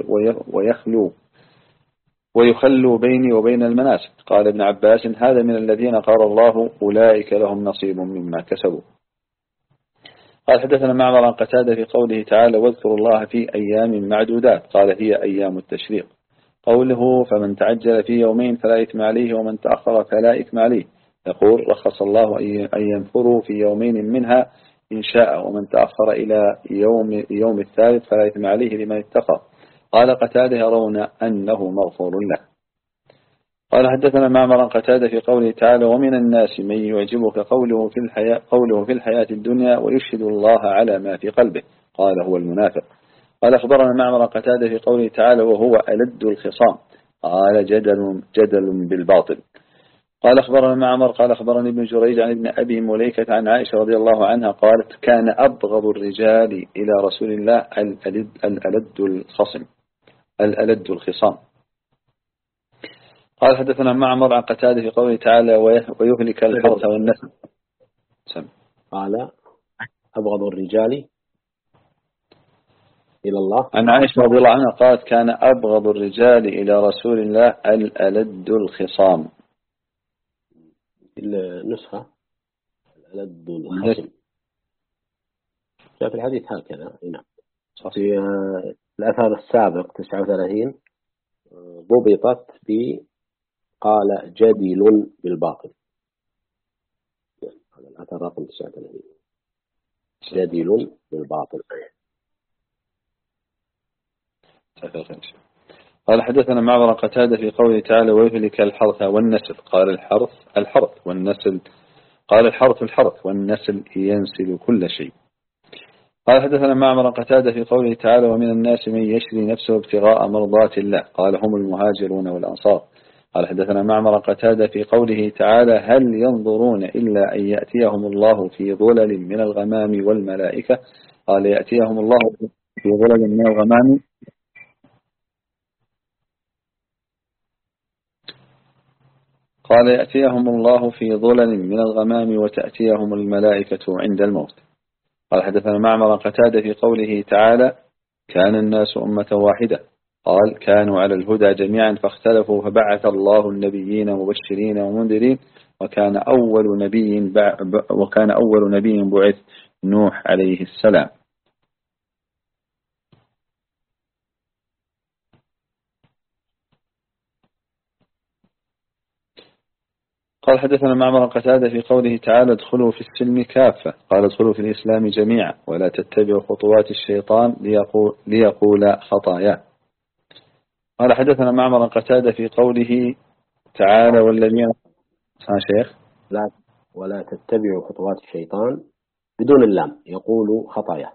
ويخلوا بيني وبين المناسك. قال ابن عباس هذا من الذين قال الله أولئك لهم نصيب مما كسبوا. قال حدثنا معمر عن قتادة في قوله تعالى واذكروا الله في أيام معدودات. قال هي أيام التشريق. قوله فمن تعجل في يومين فلا إثم عليه ومن تأخر فلا إثم عليه. يقول رخص الله أن ينفروا في يومين منها إن شاء، ومن تأخر إلى يوم الثالث فلا إثم عليه لمن اتقى. قال قتادة يرون أنه مغفور له. قال حدثنا معمر عن قتادة في قوله تعالى ومن الناس من يعجبك قوله في الحياة الدنيا ويشهد الله على ما في قلبه. قال هو المنافق. قال أخبرنا معمر عن قتادة في قوله تعالى وهو ألد الخصام. قال جدل بالباطل. قال أخبرنا معمر قال أخبرني ابن جريج عن ابن أبي مليكة عن عائشة رضي الله عنها قالت كان أبغض الرجال إلى رسول الله الألد الخصام. قال حدثنا معمر عن قتادة في قوله تعالى ويهلك الحرث والنسل. قال أبغض الرجال إلى الله عن عائشة رضي الله عنها قالت كان أبغض الرجال إلى رسول الله الألد الخصام. النسخة الألد الخصم جاء في الحديث هكذا. نعم. في الأثر السابق 39 ضبطت قال جدل بالباطل. هذا الأثر رقم 39 جدل بالباطل. قال حدثنا معمر قتادة في قوله تعالى ويهلك الحرث والنسل. قال الحرث والنسل. قال الحرث والنسل ينسل كل شيء. قال حدثنا معمر قتادة في قوله تعالى ومن الناس من يشري نفسه ابتغاء مرضات الله. قال هم المهاجرون والأنصار. قال حدثنا معمر قتادة في قوله تعالى هل ينظرون إلا أن يأتيهم الله في ظلل من الغمام والملائكة. قال يأتيهم الله في ظلل من الغمام قال يأتيهم الله في ظلل من الغمام وتأتيهم الملائكة عند الموت. قال حدثنا معمر قتادة في قوله تعالى كان الناس أمة واحدة. قال كانوا على الهدى جميعا فاختلفوا فبعث الله النبيين مبشرين ومنذرين وكان أول نبي بعث نوح عليه السلام. قال حدثنا معمر قتادة في قوله تعالى ادخلوا في السلم كافة. قال ادخلوا في الإسلام جميعا ولا تتبعوا خطوات الشيطان ليقول خطايا. قال حدثنا معمر قتادة في قوله تعالى والذين شيخ لا ولا تتبعوا خطوات الشيطان بدون اللام يقول خطايا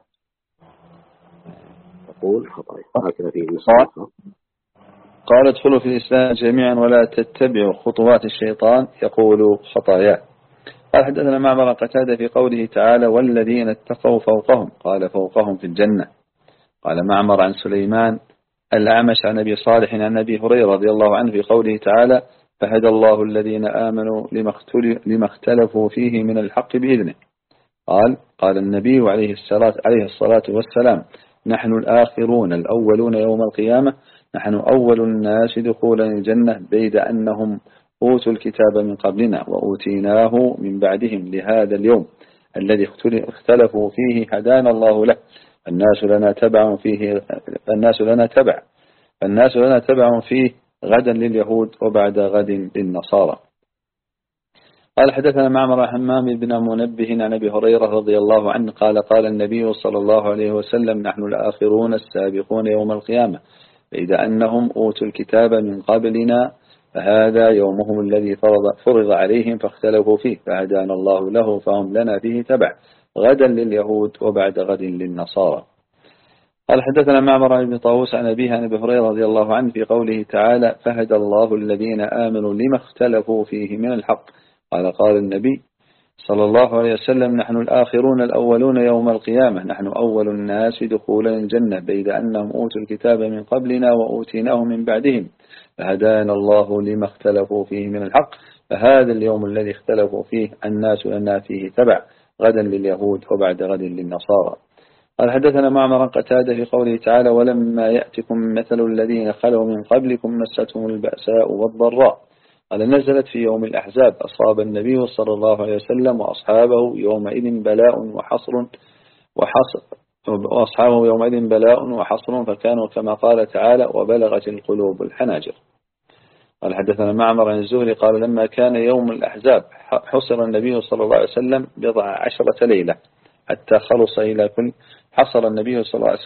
هكذا في نسخة. قال ادخلوا في الإسلام جميعا ولا تتبعوا خطوات الشيطان يقول خطايا. قال حدثنا معمر قتادة في قوله تعالى والذين اتقوا فوقهم. قال فوقهم في الجنة. قال معمر عن سليمان الأعمش عن أبي صالح عن أبي هريرة رضي الله عنه في قوله تعالى فهدى الله الذين آمنوا لما اختلفوا فيه من الحق بإذنه. قال النبي عليه الصلاة والسلام نحن الآخرون الأولون يوم القيامة نحن أول الناس دخولا الجنة بيد أنهم أوتوا الكتاب من قبلنا وأوتيناه من بعدهم لهذا اليوم الذي اختلفوا فيه هدانا الله له الناس لنا تبع فيه غدا لليهود وبعد غد للنصارى. قال حدثنا معمر حمام بن منبه عن أبي هريرة رضي الله عنه قال النبي صلى الله عليه وسلم نحن الآخرون السابقون يوم القيامة إذا أنهم أوتوا الكتاب من قبلنا فهذا يومهم الذي فرض عليهم فاختلفوا فيه فهدانا الله له فهم لنا فيه تبع غدا لليهود وبعد غد للنصارى. قال حدثنا معمر بن طاووس عن أبيه عن أبي هريرة رضي الله عنه في قوله تعالى فهدى الله الذين آمنوا لما اختلفوا فيه من الحق. قال النبي صلى الله عليه وسلم نحن الآخرون الأولون يوم القيامة نحن أول الناس دخولا الجنة بيد أنهم أوتوا الكتاب من قبلنا وأوتيناه من بعدهم فهدانا الله لما اختلفوا فيه من الحق فهذا اليوم الذي اختلفوا فيه الناس لنا فيه تبع غدا لليهود وبعد غد للنصارى. قال حدثنا معمر قتادة في قوله تعالى ولما يأتكم مثل الذين خلوا من قبلكم مستهم البأساء والضراء. قال نزلت في يوم الأحزاب أصاب النبي صلى الله عليه وسلم وأصحابه يومئذ بلاء وحصر فكانوا كما قال تعالى وبلغت القلوب الحناجر. قال حدثنا معمر عن الزهري قال لما كان يوم الأحزاب حصر النبي صلى الله عليه وسلم 19 ليلة حتى خلص إلى كل حصر النبي صلى الله عليه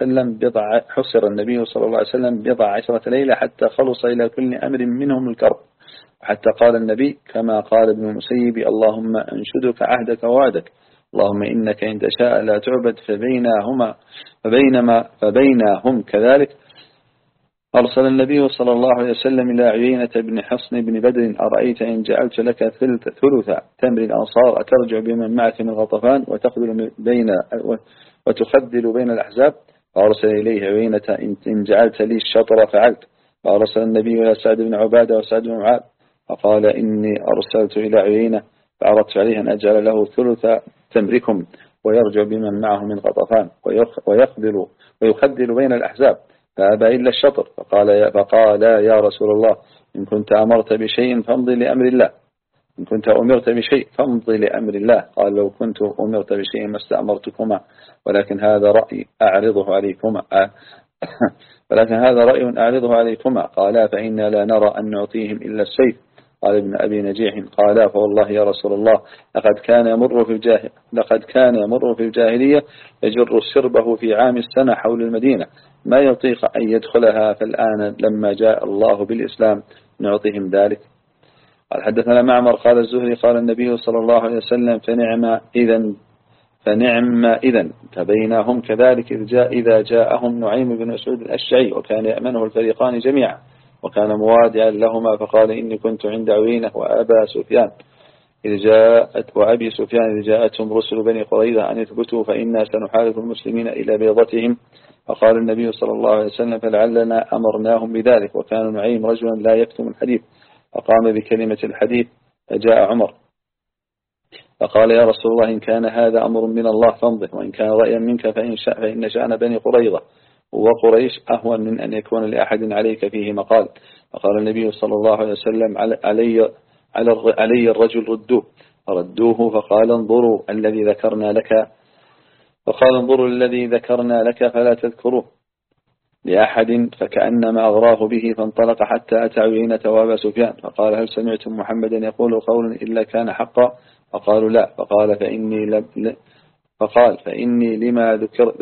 وسلم 19 ليلة حتى خلص إلى كل أمر منهم الكرب حتى قال النبي كما قال ابن المسيب اللهم أنشدك عهدك ووعدك اللهم إنك إن تشاء لا تعبد فبينهم كذلك. أرسل النبي صلى الله عليه وسلم إلى عيينة بن حصن بن بدر أرأيت إن جعلت لك ثلث تمر الأنصار أترجع بمن معك من غطفان وتخذل بين الأحزاب. فأرسل إليه عيينة إن جعلت لي الشطر فعلت. فأرسل النبي إلى سعد بن عبادة وسعد بن معاذ فقال إني أرسلت إلى عيينة فأردت عليه أن أجعل له ثلث تمركم ويرجع بمن معه من غطفان ويخذل بين الأحزاب فأبى إلا الشطر. فقال يا رسول الله إن كنت أمرت بشيء فامضي لأمر الله إن كنت أمرت بشيء فامضي لأمر الله. قال لو كنت أمرت بشيء ما استأمرتكما ولكن هذا رأي أعرضه عليكما قال فإنا لا نرى أن نعطيهم إلا السيف. قال ابن أبي نجيح قال فوالله يا رسول الله لقد كان يمر في الجاهلية يجر سربه في عام السنة حول المدينة ما يطيق أن يدخلها فالآن لما جاء الله بالإسلام نعطيهم ذلك. قال حدثنا معمر قال الزهري قال النبي صلى الله عليه وسلم فنعم إذن فبينهم كذلك إذا جاءهم نعيم بن مسعود الأشعري وكان يأمنه الفريقان جميعا وكان موادعا لهما، فقال إني كنت عند عوينة وأبي سفيان إذ جاءتهم رسل بني قريظة أن يثبتوا فإنا سنحارب المسلمين إلى بيضتهم. فقال النبي صلى الله عليه وسلم فلعلنا أمرناهم بذلك. وكان نعيم رجلا لا يكتم الحديث، فقام بكلمة الحديث. فجاء عمر فقال يا رسول الله إن كان هذا أمر من الله فامضه، وإن كان رأيا منك فإن شأن بني قريظة وقريش أهون من أن يكون لأحد عليك فيه مقال. فقال النبي صلى الله عليه وسلم علي الرجل ردوه. فقال انظروا الذي ذكرنا لك فلا تذكروه لأحد، فكأنما أغراه به، فانطلق حتى أتى عيينة وأبا سفيان. فقال هل سمعتم محمدا يقول قولا إلا كان حقا؟ فقالوا لا. فقال فإني لما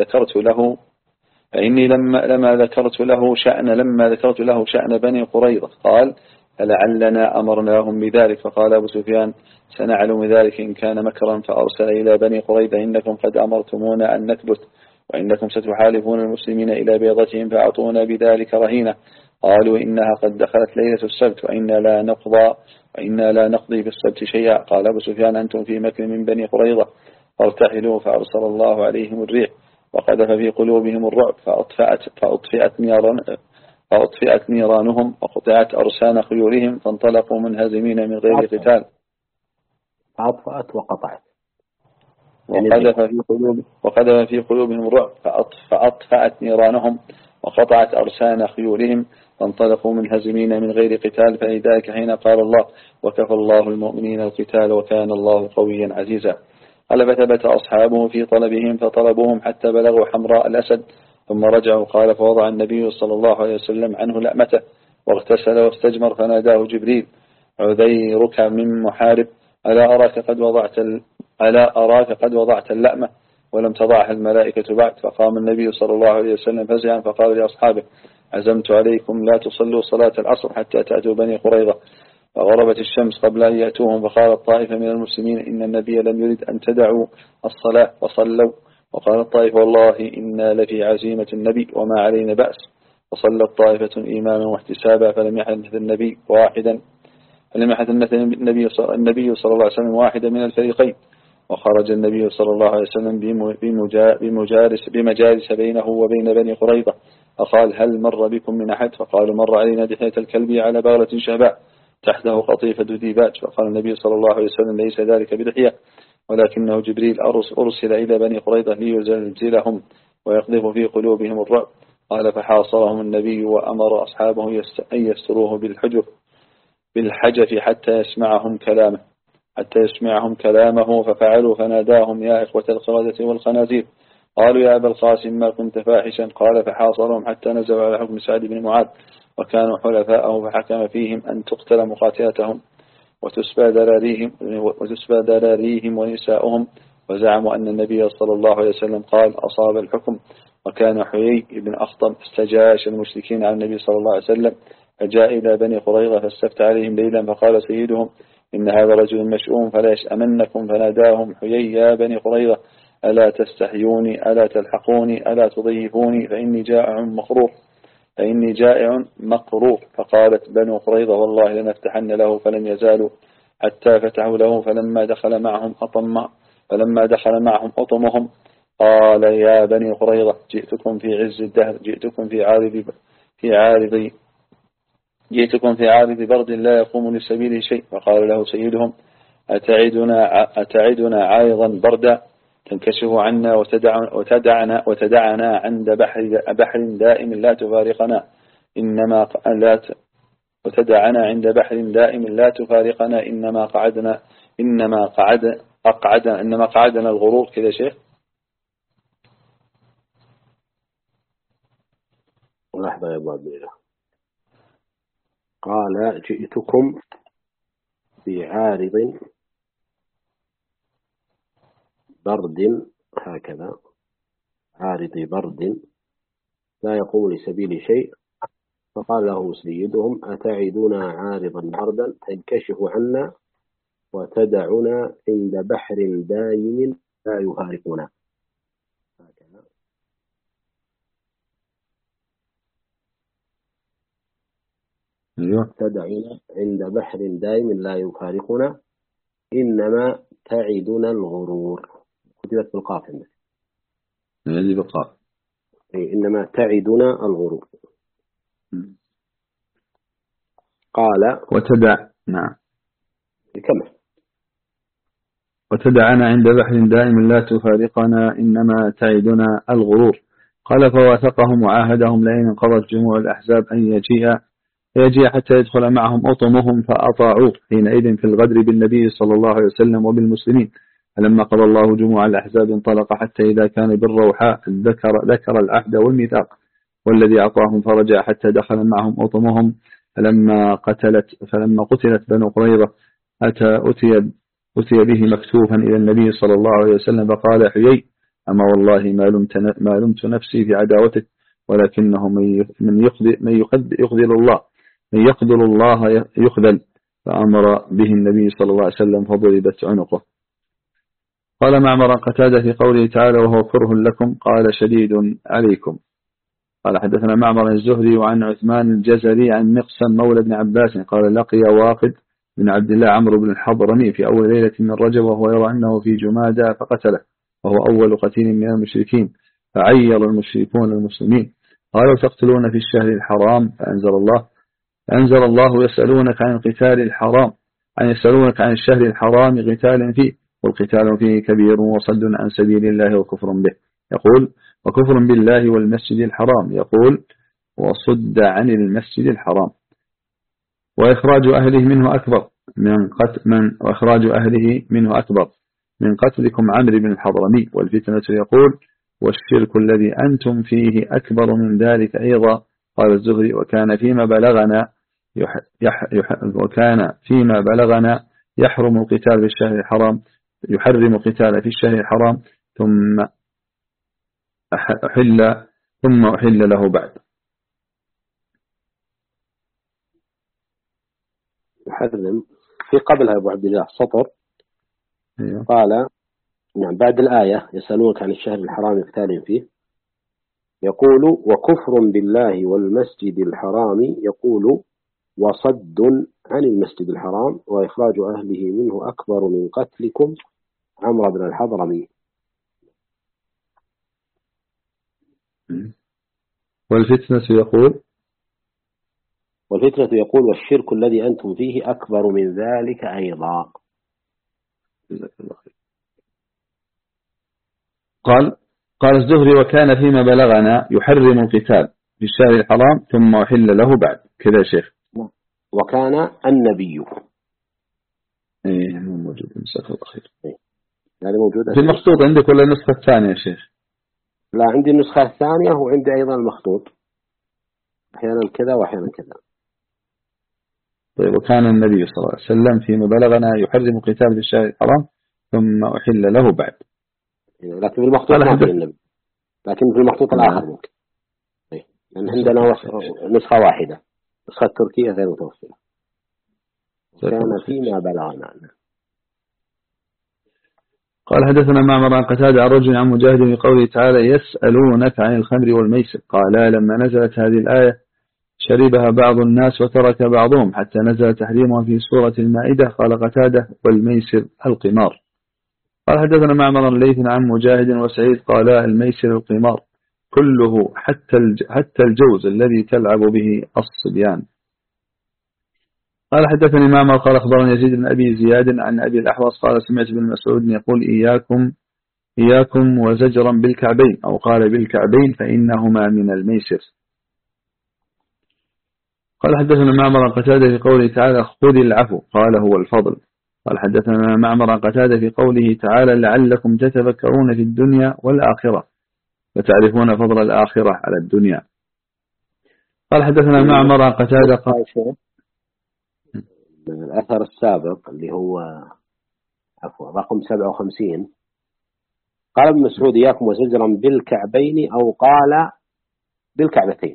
ذكرت له شأن بني قريظة. قال فلعلنا أمرناهم بذلك. فقال أبو سفيان سنعلم ذلك إن كان مكرا. فأرسل إلى بني قريظة إنكم قد أمرتمونا أن نثبت، وإنكم ستحالفون المسلمين إلى بيضتهم، فأعطونا بذلك رهينة. قالوا إنها قد دخلت ليلة السبت وإنا لا نقضي بالسبت شيئا. قال أبو سفيان أنتم في مكر من بني قريظة فارتحلوا. فأرسل الله عليهم الريح وقذف في قلوبهم الرعب فأطفئت نيرانهم وقطعت أرسان خيولهم، فانطلقوا منهزمين من غير قتال. أطفأت وقطعت وقذف في قلوبهم الرعب فأطفأت نيرانهم وقطعت أرسان خيولهم، فانطلقوا منهزمين من غير قتال. فلذلك حين قال الله وكفى الله المؤمنين القتال وكان الله قويا عزيزا. قال فثبت أصحابه في طلبهم فطلبوهم حتى بلغوا حمراء الأسد، ثم رجعوا. قال فوضع النبي صلى الله عليه وسلم عنه لأمته واغتسل واستجمر، فناداه جبريل عذيرك من محارب، ألا أراك قد وضعت اللأمة ولم تضعها الملائكة بعد. فقام النبي صلى الله عليه وسلم فزعا فقال لأصحابه عزمت عليكم لا تصلوا صلاة العصر حتى تأتوا بني قريظة. فغربت الشمس قبل أن يأتوهم، فقالت طائفة من المسلمين إن النبي لم يرد أن تدعوا الصلاة فصلوا. وقالت طائفة والله إنا لفي عزيمة النبي وما علينا بأس. فصلت طائفة إيماما واحتسابا فلم يحدث النبي النبي صلى الله عليه وسلم واحدا من الفريقين. وخرج النبي صلى الله عليه وسلم بمجالس بينه وبين بني قريظة، فقال هل مر بكم من أحد؟ فقالوا مر علينا دحية الكلب على بغلة شهباء تحته قطيفة ديباج. فقال النبي صلى الله عليه وسلم ليس ذلك بدحية، ولكنه جبريل أرسل إلى بني قريظة ليزلزلهم ويقذف في قلوبهم الرعب. قال فحاصرهم النبي وأمر أصحابه أن يستروه بالحجف حتى يسمعهم كلامه، ففعلوا. فناداهم يا إخوة القردة والخنازير. قالوا يا أبا القاسم ما كنت فاحشا. قال فحاصرهم حتى نزلوا على حكم سعد بن معاذ وكانوا حلفاءه، فحكم فيهم أن تقتل مقاتلتهم وتسبى ذراريهم ونساؤهم. وزعموا أن النبي صلى الله عليه وسلم قال أصاب الحكم. وكان حيي بن أخطب استجاش المشركين على النبي صلى الله عليه وسلم، فجاء إلى بني قريظة فاستفتى عليهم ليلا، فقال سيدهم إن هذا رجل مشؤوم فلا يشأمنكم. فناداهم حيي يا بني قريظة ألا تستحيوني ألا تلحقوني ألا تضيفوني فإني جائع مقرور. فقالت بنو قريظة والله لنفتحن له، فلم يزالوا حتى فتحوا له. فلما دخل معهم أطمهم قال يا بني قريظة جئتكم في عز الدهر، جئتكم في عارض برد لا يقوم لسبيله شيء. فقال له سيدهم أتعدنا عارضا بردا تنكشف عنا وتدعنا عند بحر دائم لا تفارقنا إنما قعدنا الغرور كذا شيخ. لحظة يا أبو عبد الله. قال جئتكم في عارض برد، هكذا عارض برد لا يقوم لسبيل شيء. فقال له سيدهم أتعدنا عارضا بردا تنكشف عنا وتدعنا عند بحر دائم لا يفارقنا. هكذا. أيوة. تدعنا عند بحر دائم لا يفارقنا إنما تعدنا الغرور. كتبت بالقاف عندك. هذه بالقاف. إنما تعدنا الغرور. قال نعم. كمل. وتدعنا عند بحر دائم لا تفارقنا إنما تعدنا الغرور. قال فواثقهم وعاهدهم لئن انقضت جموع الأحزاب أن يجيء حتى يدخل معهم أطمهم فأطاعوه حينئذ في الغدر بالنبي صلى الله عليه وسلم وبالمسلمين. فلما قضى الله جموع الأحزاب انطلق حتى إذا كان بالروحاء ذكر العهد والميثاق والذي أعطاهم فرجع حتى دخل معهم أطمهم. فلما قتلت بنو قريظة أتي به مكتوفا إلى النبي صلى الله عليه وسلم فقال حيي أما والله ما لمت نفسي في عداوتك ولكنه من يخذل الله يخذل. فأمر به النبي صلى الله عليه وسلم فضربت عنقه. قال معمر قتادة في قوله تعالى وهو كره لكم قال شديد عليكم. قال حدثنا معمر الزهري وعن عثمان الجزري عن مقسم مولى بن عباس قال لقي واقد بن عبد الله عمرو بن الحضرمي في أول ليلة من رجب وهو يرى أنه في جمادى فقتله وهو أول قتيل من المشركين فعير المشركون المسلمين قالوا تقتلون في الشهر الحرام فأنزل الله يسألونك عن القتال الحرام يسألونك عن الشهر الحرام قتال فيه والقتال فيه كبير وصد عن سبيل الله وكفر به يقول وكفر بالله والمسجد الحرام يقول وصد عن المسجد الحرام وإخراج أهله منه أكبر من قتلكم عمرو بن الحضرمي والفتنة يقول والشرك الذي أنتم فيه أكبر من ذلك أيضا. قال الزهري وكان فيما بلغنا يحرم القتال في الشهر الحرام يحرم القتال في الشهر الحرام ثم أحل له بعد. يحرم في قبلها أبو عبد الله سطر. أيوه. قال نعم بعد الآية يسألونك عن الشهر الحرام قتال فيه يقول وكفر بالله والمسجد الحرام يقول وصد عن المسجد الحرام وإخراج أهله منه أكبر من قتلكم عمرو بن الحضرمي. والفتنة يقول والشرك الذي أنتم فيه أكبر من ذلك أيضا. قال الزهري وكان فيما بلغنا يحرم القتال في الشهر الحرام ثم أحل له بعد كذا شيخ. وكان النبي موجود نسخة الأخير هذا موجود في المخطوط عندك ولا النسخة الثانية يا شيخ؟ لا عندي النسخة الثانية وعندي أيضا المخطوط أحيانا كذا وأحيانا كذا. طيب وكان النبي صلى الله عليه وسلم فيما بلغنا يحرم القتال في الشهر الحرام ثم أحل له بعد. لكن في المخطوط ما في النبي لكن في المخطوط الآخر ممكن لأن عندنا نسخة واحدة نسخة تركية غير متوفرة. كان فيما بلغنا. قال حدثنا معمر عن قتادة عن رجل عن مجاهد في قوله تعالى يسألونك عن الخمر والميسر قال لما نزلت هذه الآية شربها بعض الناس وترك بعضهم حتى نزل تحريمها في سورة المائدة. قال قتادة والميسر القمار. قال حدثنا معمر الليث عن مجاهد وسعيد قال الميسر القمار كله حتى الجوز الذي تلعب به الصبيان. قال حدثني معمر قال أخبرني يزيد بن أبي زياد عن أبي الأحوص قال سمعت بن مسعود يقول إياكم وزجرا بالكعبين أو قال بالكعبين فإنهما من الميسر. قال حدثنا معمر عن قتادة في قوله تعالى خذ العفو قال هو الفضل. قال حدثنا معمر عن قتادة في قوله تعالى لعلكم تتفكرون في الدنيا والآخرة فتعرفون فضل الآخرة على الدنيا. قال حدثنا معمر عن قتادة قال الأثر السابق اللي هو رقم 57 قال ابن مسعود إياكم وزجرا بالكعبين أو قال بالكعبتين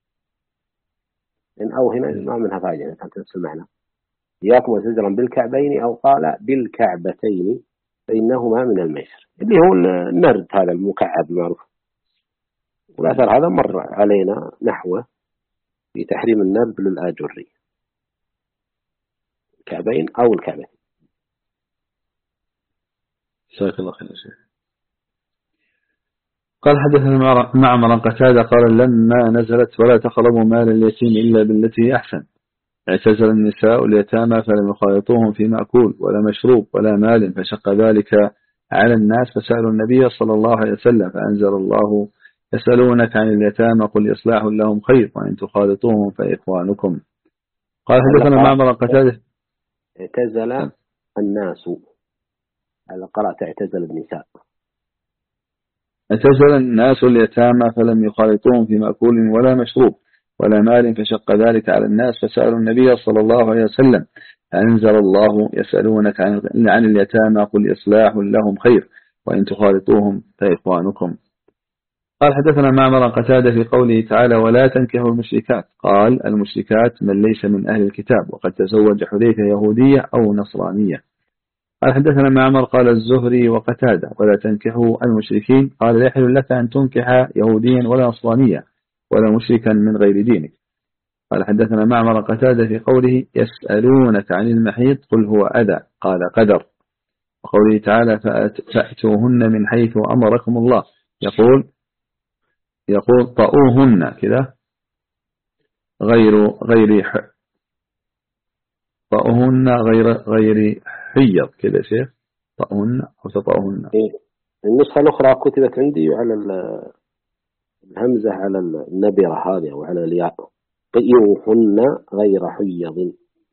إن أو هنا ما منها فائدة أنت نفس المعنى إياكم وزجرا بالكعبين أو قال بالكعبتين فإنهما من الميسر اللي هو النرد هذا المكعب المعروف. والأثر هذا مر علينا نحوه في تحريم النرد للآجري الكعبين أو الكعبين. جزاك الله خير يا شيخ. قال حدثنا معمر عن قتادة قال لما نزلت ولا تقربوا مال اليتيم إلا بالتي هي أحسن اعتزل النساء اليتامى فلم يخالطوهم في مأكول ولا مشروب ولا مال فشق ذلك على الناس فسألوا النبي صلى الله عليه وسلم فأنزل الله يسألونك عن اليتامى قل إصلاح لهم خير وإن تخالطوهم فإخوانكم. قال حدثنا معمر عن قتادة اعتزل الناس على قرأت اعتزل النساء. اعتزل الناس اليتامى فلم يخالطوهم في مأكول ولا مشروب ولا مال فشق ذلك على الناس فسألوا النبي صلى الله عليه وسلم أنزل الله يسألونك عن اليتامى قل إصلاح لهم خير وإن تخالطوهم فإخوانكم. قال حدثنا معمر قتادة في قوله تعالى ولا تنكحوا المشركات قال المشركات من ليس من أهل الكتاب وقد تزوج حذيفة يهودية أو نصرانية. قال حدثنا معمر قال الزهري وقتادة ولا تنكحوا المشركين قال لا يحل لك أن تنكح يهوديا ولا نصرانية ولا مشركا من غير دينك. قال حدثنا معمر قتادة في قوله يسألونك عن المحيط قل هو أذى قال قدر. وقوله تعالى فأتوهن من حيث أمركم الله يقول طؤوهن كذا طؤوهن غير حيض كذا شيخ طؤوهن أو تطؤوهن. النسخة الأخرى كتبت عندي على الهمزة على النبرة هذه أو على الياء طئوهن غير حيض.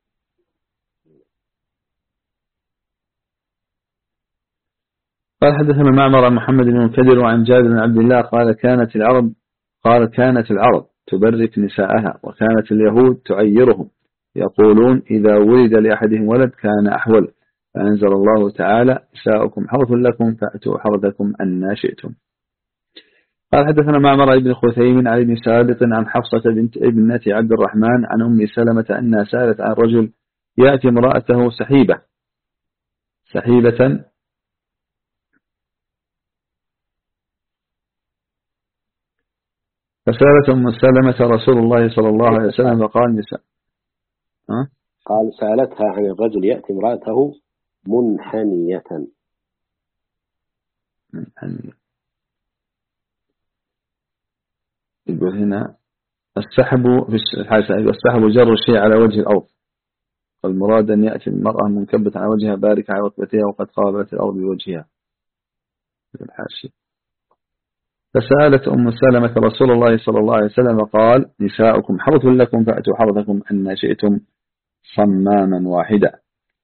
قال حدثنا معمر عن محمد بن منكدر وعن جابر بن عبد الله قال كانت العرب تبرك نساءها وكانت اليهود تعيرهم يقولون إذا ولد لأحدهم ولد كان أحول فأنزل الله تعالى نساؤكم حرث لكم فأتوا حرثكم أن شئتم. قال حدثنا معمر بن خثيم عن ابن سابق عن حفصة بنت ابنة عبد الرحمن عن أم سلمة أنها سألت عن رجل يأتي امرأته سحيبة فسألت أم سلمة رسول الله صلى الله عليه وسلم فقال نساء قال سألتها عن الرجل يأتي امرأته منحنية. يقول هنا السحب جر الشيء على وجه الأرض والمراد أن يأتي المرأة منكبة على وجهها بارك على ركبتها وقد قابلت الأرض بوجهها. فسألت أم سلمة رسول الله صلى الله عليه وسلم وقال نساؤكم حرث لكم فأتوا حرثكم أن شئتم صماما واحدا.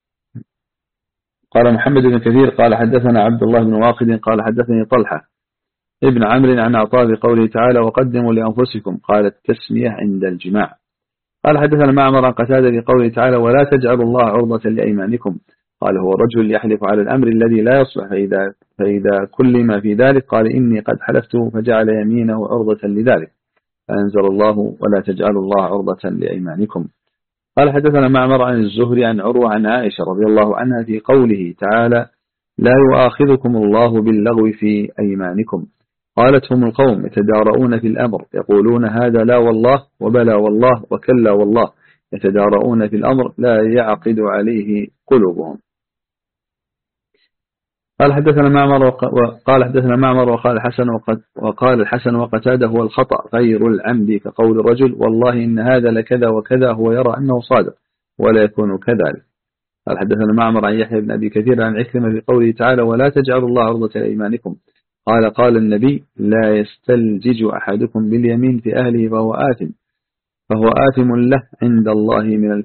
قال محمد بن كثير قال حدثنا عبد الله بن واقد قال حدثني طلحة ابن عمرو عن عطاء بقوله تعالى وقدموا لأنفسكم قال التسمية عند الجماع. قال حدثنا معمر عن قتادة بقوله تعالى ولا تجعلوا الله عرضة لأيمانكم قال هو رجل يحلف على الأمر الذي لا يصلح فإذا كل ما في ذلك قال إني قد حلفت فجعل يمينه عرضة لذلك فأنزل الله ولا تجعلوا الله عرضة لأيمانكم. قال حدثنا معمر عن الزهري عن عروة عن عائشة رضي الله عنها في قوله تعالى لا يؤاخذكم الله باللغو في أيمانكم قالت هم القوم يتدارؤون في الأمر يقولون هذا لا والله وبلا والله وكلا والله يتدارؤون في الأمر لا يعقد عليه قلوبهم. قال حدثنا معمر وقال الحسن وقتاده هو الخطأ غير العمد كقول الرجل والله إن هذا لكذا وكذا هو يرى أنه صادق ولا يكون كذلك. قال حدثنا معمر عن يحيى بن أبي كثير عن عكرمة بقوله تعالى ولا تجعلوا الله عرضة لأيمانكم قال النبي لا يستلجج أحدكم باليمين في أهله فهو آثم له عند الله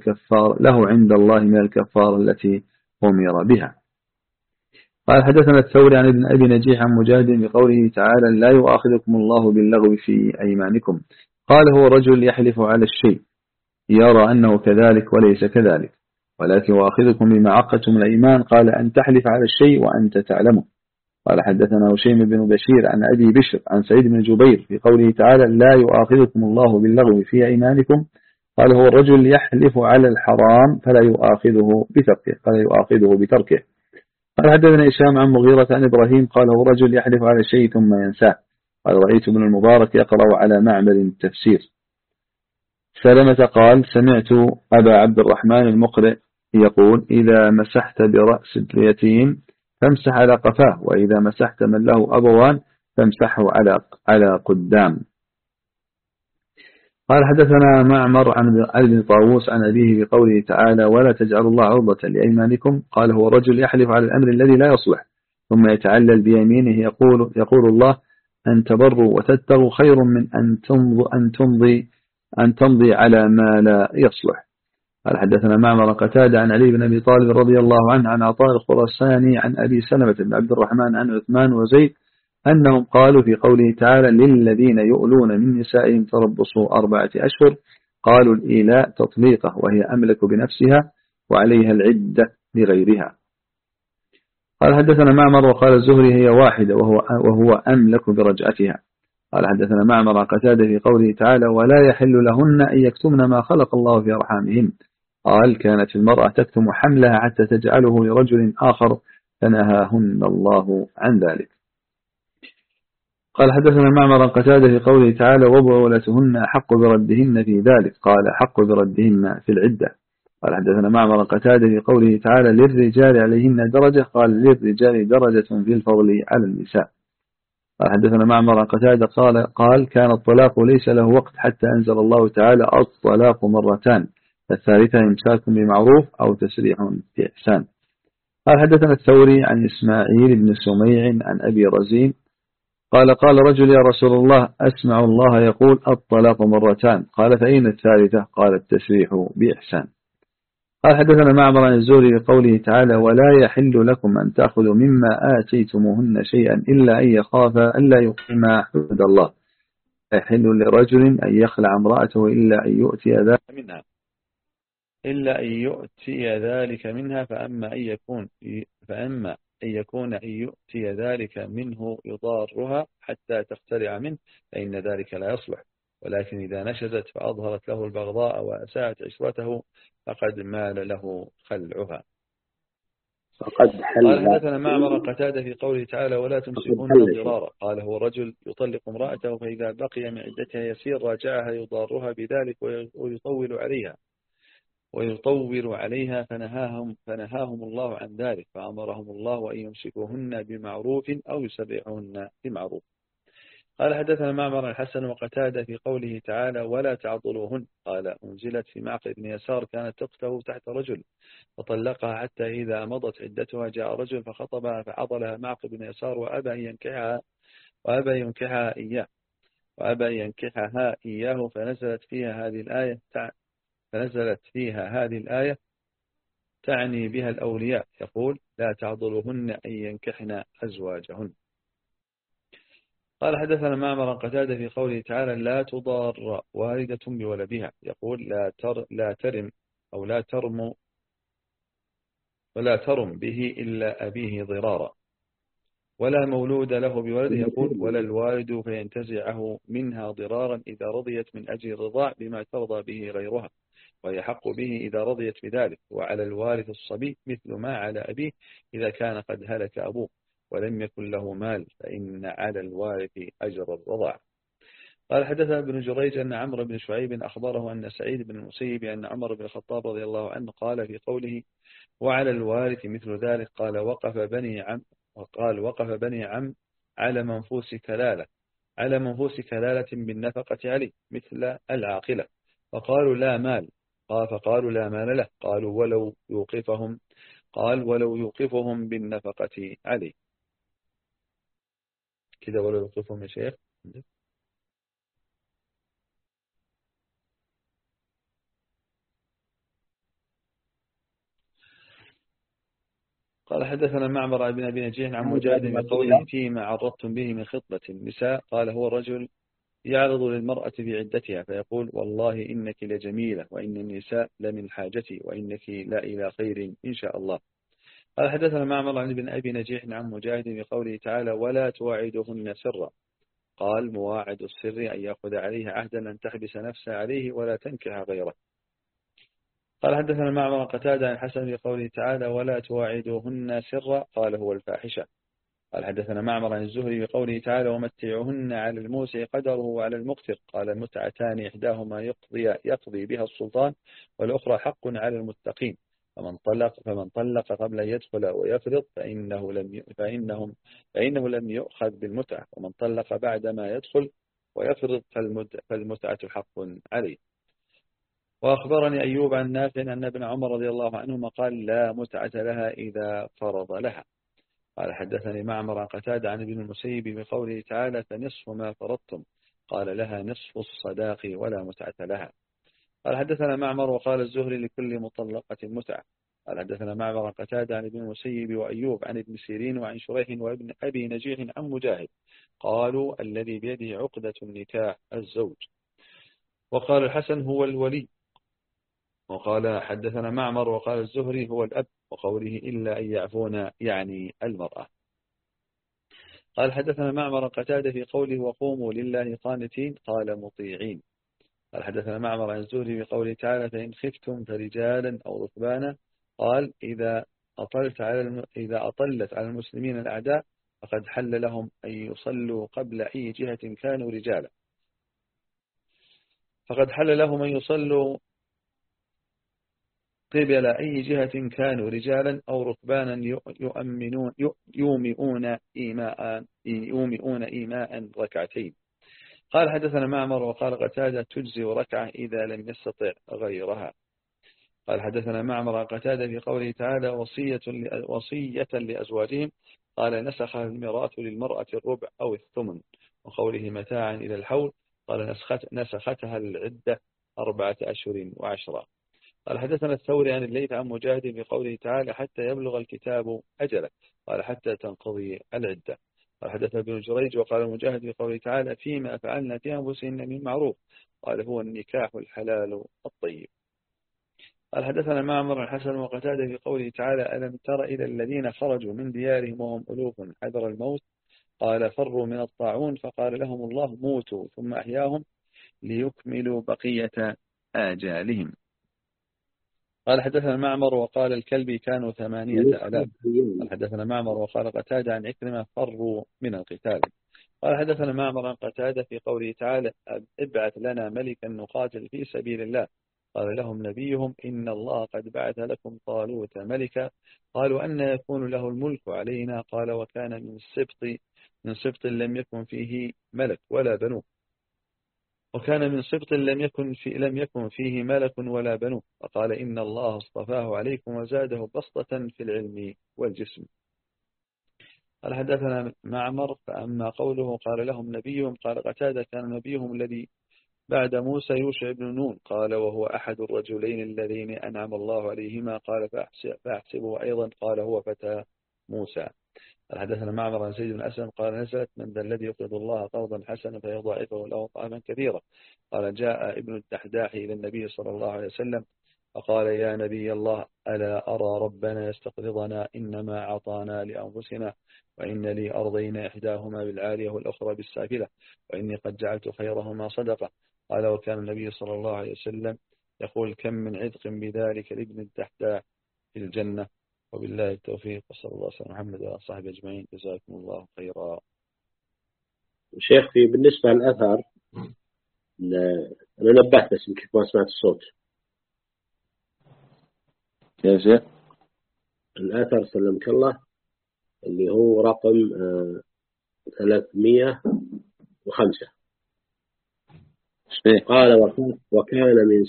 من الكفار التي أمر بها. قال حدثنا الثوري عن ابن أبي نجيح عن مجاهد بقوله تعالى لا يؤاخذكم الله باللغو في أيمانكم قال هو رجل يحلف على الشيء يرى أنه كذلك وليس كذلك ولكن يؤاخذكم بما عقدتم الأيمان قال أن تحلف على الشيء وأنت تعلمه. قال حدثنا هشيم بن بشير عن أبي بشر عن سعيد بن جبير في قوله تعالى لا يؤاخذكم الله باللغو في أيمانكم قال هو الرجل يحلف على الحرام فلا يؤاخذه بتركه. قال حدثنا هشام عن مغيرة عن إبراهيم قال هو رجل يحلف على الشيء ثم ينساه قال رأيت ابن المبارك يقرأ على معمر التفسير. سلمة قال سمعت أبا عبد الرحمن المقرئ يقول إذا مسحت برأس اليتيم فامسح على قفاه، وإذا مسحت من له أبوان فامسحه على قدام. قال حدثنا معمر عن ابن طاووس عن أبيه بقوله تعالى ولا تجعلوا الله عرضة لأيمانكم. قال هو رجل يحلف على الأمر الذي لا يصلح ثم يتعلل بيمينه يقول الله أن تبروا وتتقوا خير من أن تمضي على ما لا يصلح. قال حدثنا معمر قتادة عن علي بن أبي طالب رضي الله عنه عن عطاء الخراساني عن أبي سلمة بن عبد الرحمن عن عثمان وزيد أنهم قالوا في قوله تعالى للذين يؤلون من نسائهم تربصوا 4 أشهر، قالوا الإيلاء تطليقه وهي أملك بنفسها وعليها العدة لغيرها. قال حدثنا معمر وقال الزهري هي واحدة وهو أملك برجعتها. قال حدثنا معمر قتادة في قوله تعالى ولا يحل لهن أن يكتمن ما خلق الله في أرحامهن. قال كانت المرأة تكتم حملها حتى تجعله لرجل آخر فنهاهن الله عن ذلك. قال حدثنا معمر قتادة في قوله تعالى وبعولتهن أحق بردهن في ذلك. قال أحق بردهن في العدة. قال حدثنا معمر قتادة في قوله تعالى للرجال عليهن درجة. قال للرجال درجة في الفضل على النساء. قال حدثنا معمر قتادة قال كان الطلاق ليس له وقت حتى أنزل الله تعالى الطلاق مرتان الثالثة إمساك بمعروف أو تسريح بإحسان. قال حدثنا الثوري عن إسماعيل بن سميع عن أبي رزين قال رجل يا رسول الله أسمع الله يقول الطلاق مرتان. قال فأين الثالثة؟ قال التسريح بإحسان. قال حدثنا معمر عن الزهري بقوله تعالى ولا يحل لكم أن تأخذوا مما آتيتموهن شيئا إلا أن يخافا ألا يقيما حدود الله. يحل لرجل أن يخلع امرأته إلا أن يؤتي ذلك منها فأما أن يكون أن يؤتي ذلك منه يضارها حتى تخترع منه فإن ذلك لا يصلح، ولكن إذا نشزت فأظهرت له البغضاء وأساءت عشرته فقد مال له خلعها. قال حدثنا معمر قتادة في قوله تعالى ولا تمسكون ضرارا. قال هو رجل يطلق امرأته فإذا بقي من عدتها يسير راجعها يضارها بذلك ويطول عليها فنهاهم الله عن ذلك فأمرهم الله أن يمسكوهن بمعروف أو يسرحوهن بمعروف. قال حدثنا معمر الحسن وقتادة في قوله تعالى ولا تعضلوهن. قال أنزلت في معقل بن يسار كانت تقته تحت رجل فطلقها حتى إذا مضت عدتها جاء رجل فخطبها فعضلها معقل بن يسار وأبى ينكحها إياه فنزلت فيها هذه الآية تعني بها الأولياء يقول لا تعضلوهن أن ينكحن أزواجهن. قال حدثنا معمر قتادة في قوله تعالى لا تضار والدة بولدها يقول لا ترم به إلا أبيه ضرارا. ولا مولود له بولده يقول ولا الوالد فينتزعه منها ضرارا إذا رضيت من أجل الرضاع بما ترضى به غيرها ويحق به إذا رضيت بذلك. وعلى الوارث الصبي مثل ما على أبيه إذا كان قد هلك أبوه ولم يكن له مال فإن على الوارث أجر الرضاع. قال حدثنا ابن جريج أن عمرو بن شعيب أخبره أن سعيد بن المسيب أن عمر بن الخطاب رضي الله عنه قال في قوله وعلى الوارث مثل ذلك قال وقف بني عم على منفوس كلالة بالنفقة عليه مثل العاقلة فقالوا لا مال له. قالوا ولو يوقفهم بالنفقة عليه كده ولو يوقفهم يا شيخ. قال حدثنا معمر بن أبي نجيح عن مجاهد بقوله فيما عرضتم به من خطبة النساء. قال هو الرجل يعرض للمرأة في عدتها فيقول والله إنك لجميلة وإن النساء لمن حاجتي وإنك لا إلى خير إن شاء الله. قال حدثنا معمر عن ابن أبي نجيح عن مجاهد بقوله تعالى ولا تواعدهن سرا. قال مواعد السر أن يأخذ عليها عهدا أن تحبس نفسها عليه ولا تنكح غيره. قال حدثنا معمر قتادة عن حسن بقوله تعالى ولا تواعدوهن سرا. قال هو الفاحشة. قال حدثنا معمر عن الزهري بقوله تعالى ومتعوهن على الموسع قدره وعلى المقتر. قال المتعتان إحداهما يقضي بها السلطان والأخرى حق على المتقين. فمن طلق قبل أن يدخل ويفرض فإنه لم يؤخذ بالمتعة، ومن طلق بعد ما يدخل ويفرض فالمتعة حق عليه. وأخبرني أيوب عن نافع أن ابن عمر رضي الله عنهما قال لا متعة لها إذا فرض لها. قال حدثني معمر عن قتادة عن ابن المسيب بقوله تعالى فنصف ما فرضتم، قال لها نصف الصداق ولا متعة لها. قال حدثنا معمر وقال الزهري لكل مطلقة متعة. قال حدثنا معمر عن قتادة عن ابن المسيب وأيوب عن ابن سيرين وعن شريح وابن أبي نجيح عن مجاهد قالوا الذي بيده عقدة النكاح الزوج. وقال الحسن هو الولي. وقال حدثنا معمر وقال الزهري هو الأب، وقوله إلا أن يعفون يعني المرأة. قال حدثنا معمر قتادة في قوله وقوموا لله قانتين قال مطيعين. قال حدثنا معمر عن الزهري بقوله تعالى فإن خفتم فرجالا أو ركبانا قال إذا أطلت على المسلمين الأعداء فقد حل لهم أن يصلوا قبل أي جهة كانوا رجالا قبل أي جهة كانوا رجالا أو ركبانا يومئون إيماء ركعتين. قال حدثنا معمر وقال قتادة تجزي ركعة إذا لم يستطع غيرها. قال حدثنا معمر عن قتادة في قوله تعالى وصية لأزواجهم قال نسخ الميراث للمرأة الربع أو الثمن، وقوله متاعا إلى الحول قال نسختها العدة 4 أشهر و10. قال حدثنا الثوري عن الليث عن مجاهد بقوله تعالى حتى يبلغ الكتاب أجله قال حتى تنقضي العدة. قال حدثنا ابن جريج وقال مجاهد بقوله تعالى فيما فعلنا في أنفسهن من معروف قال هو النكاح الحلال الطيب. قال حدثنا معمر الحسن وقتادة في قوله تعالى ألم تر إلى الذين خرجوا من ديارهم وهم ألوف حذر الموت قال فروا من الطاعون فقال لهم الله موتوا ثم أحياهم ليكملوا بقية آجالهم. قال حدثنا معمر وقال الكلبي كانوا 8000. قال حدثنا معمر وقال قتادة عن عكرمة فروا من القتال. قال حدثنا معمر عن قتادة في قوله تعالى ابعث لنا ملكا نقاتل في سبيل الله قال لهم نبيهم إن الله قد بعث لكم طالوت ملكا قالوا أن يكون له الملك علينا قال وكان من سبط لم يكن فيه ملك ولا بنوه وكان من سبط لم يكن فيه ملك ولا بنوه وقال إن الله اصطفاه عليكم وزاده بسطة في العلم والجسم. قال حدثنا معمر فأما قوله قال لهم نبيهم قال قتادة كان نبيهم الذي بعد موسى يوشع بن نون قال وهو أحد الرجلين الذين أنعم الله عليهما قال فأحسبه أيضا قال هو فتى موسى. قال حدثنا معمر عن زيد بن أسلم قال نزلت من ذا الذي يقرض الله قرضا حسنا فيضاعفه له أضعافا كثيرة. قال جاء ابن الدحداح إلى النبي صلى الله عليه وسلم فقال يا نبي الله ألا أرى ربنا يستقرضنا إنما أعطانا لأنفسنا وإن لي أرضين إحداهما بالعالية والأخرى بالسافلة وإني قد جعلت خيرهما صدقة. قال وكان النبي صلى الله عليه وسلم يقول كم من عتق بذلك لابن الدحداح في الجنة. وبالله التوفيق وصلى الله على محمد وعلى صحبه أجمعين جزاكم الله خيرا. شيخ بالنسبة للأثر أنا نبهت بس يمكن ما سمعت الصوت. يا شيخ الأثر سلمك الله اللي هو رقم 305 قال وكان من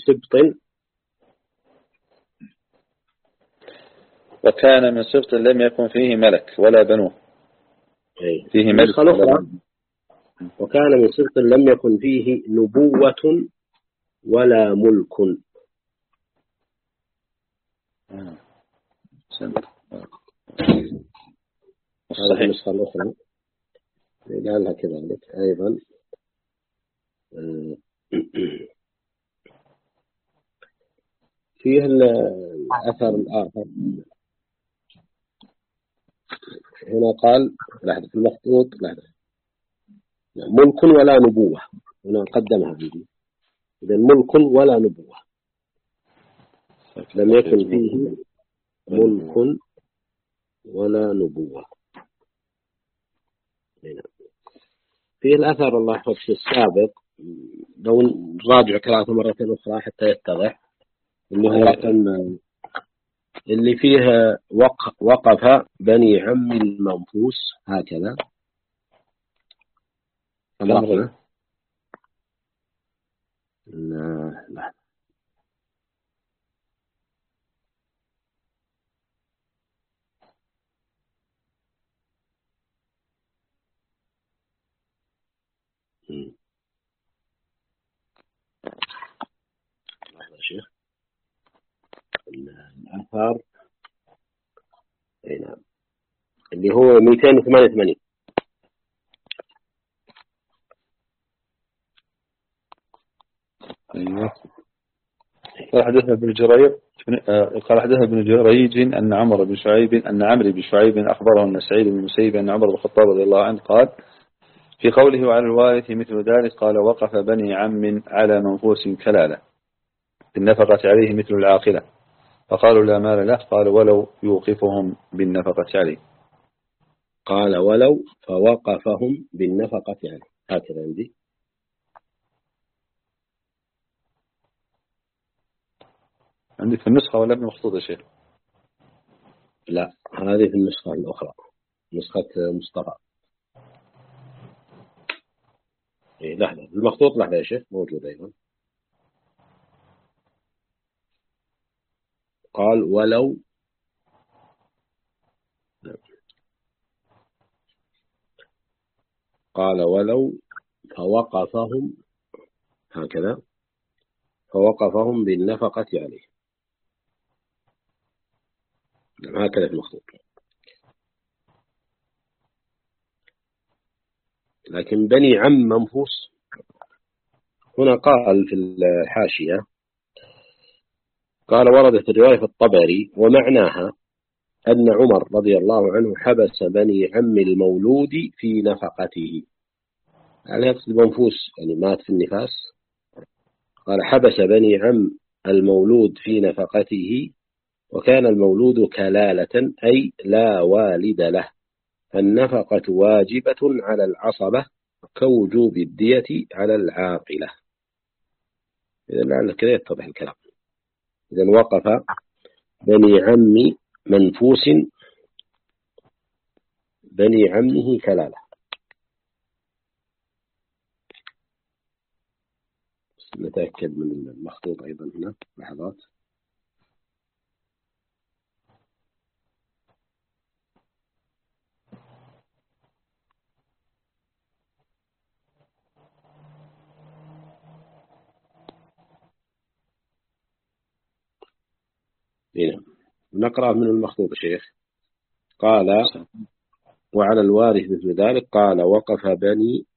سبط لم يكن فيه ملك ولا بنوه فيه ملك وكان من سبط لم يكن فيه نبوة ولا ملك. هذه النسخة الأخرى قالها كذلك أيضا. فيه الأثر الآخر هنا قال لحظة في المخطوط ملك ولا نبوة هنا قدمها بيدي إذا ملك ولا نبوة لم يكن فيه ملك ولا نبوة. فيه الأثر الله يحفظ في السابق لو نراجع قراءته مرة أخرى حتى يتضح إنه رقم اللي فيها وقف بني عم المنفوس هكذا. لا لا لحظة يا شيخ. الآثار نعم اللي هو 288. أيوه. قال حدثنا ابن جرير قال حدثنا ابن جريج أن عمرو بن شعيب أخبره أن سعيد بن المسيب أن عمر بن الخطاب رضي الله عنه قال في قوله وعلى الوارث مثل ذلك قال وقف بني عم على منفوس كلالة النفقة عليه مثل العاقلة فقالوا لا مال له قال ولو يوقفهم بالنفقة عليه. قال ولو فوقفهم بالنفقة عليه هكذا عندي. عندك في النسخة ولا ابن مخطوط يا شيخ؟ لا هذه في النسخة الأخرى نسخة مصطفى. لحظة المخطوط لحظة يا شيخ موجود أيضا. قال ولو فوقفهم هكذا فوقفهم بالنفقة عليه هكذا في المخطوط. لكن بني عم منفوس هنا قال في الحاشية قال وردت الرواية في الطبري ومعناها أن عمر رضي الله عنه حبس بني عم المولود في نفقته. يعني يقصد المنفوس يعني مات في النفاس. قال حبس بني عم المولود في نفقته وكان المولود كلالة أي لا والد له فالنفقة واجبة على العصبة كوجوب الدية على العاقلة. إذا لعل كذا يتضح الكلام. إذا وقف بني عم منفوس بني عمه كلالة. نتأكد من المخطوط أيضا هنا لحظات. هنا نقرأ من المخطوط شيخ. قال وعلى الوارث مثل ذلك قال وقف بني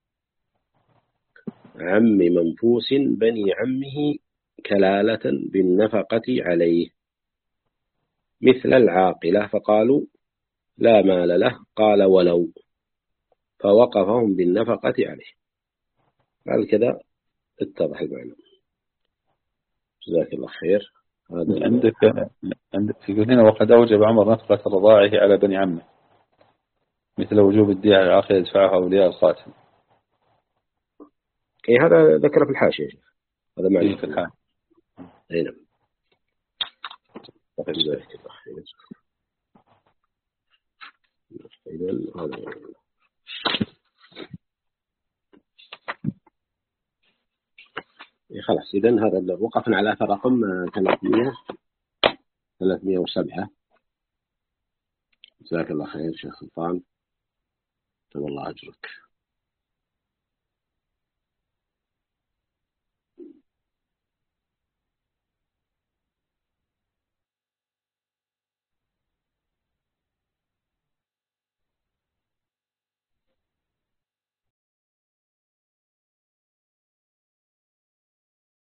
عم منفوس بني عمه كلالة بالنفقة عليه مثل العاقلة فقالوا لا مال له قال ولو فوقفهم بالنفقة عليه. قال كذا اتضح المعنى. جزاك الله خير. هذا عندك يقول هنا وقد أوجب عمر نفقة رضاعه على بني عمه مثل وجوب الدية على العاقل يدفعها أولياء القاتل. إيه هذا ذكر في الحاشية هذا معنى في الحال. أي نعم. جزاك الله خير. إذن هذا خلاص. إذن هذا وقفنا على أثر رقم 307. جزاك الله خير شيخ سلطان. والله أجرك.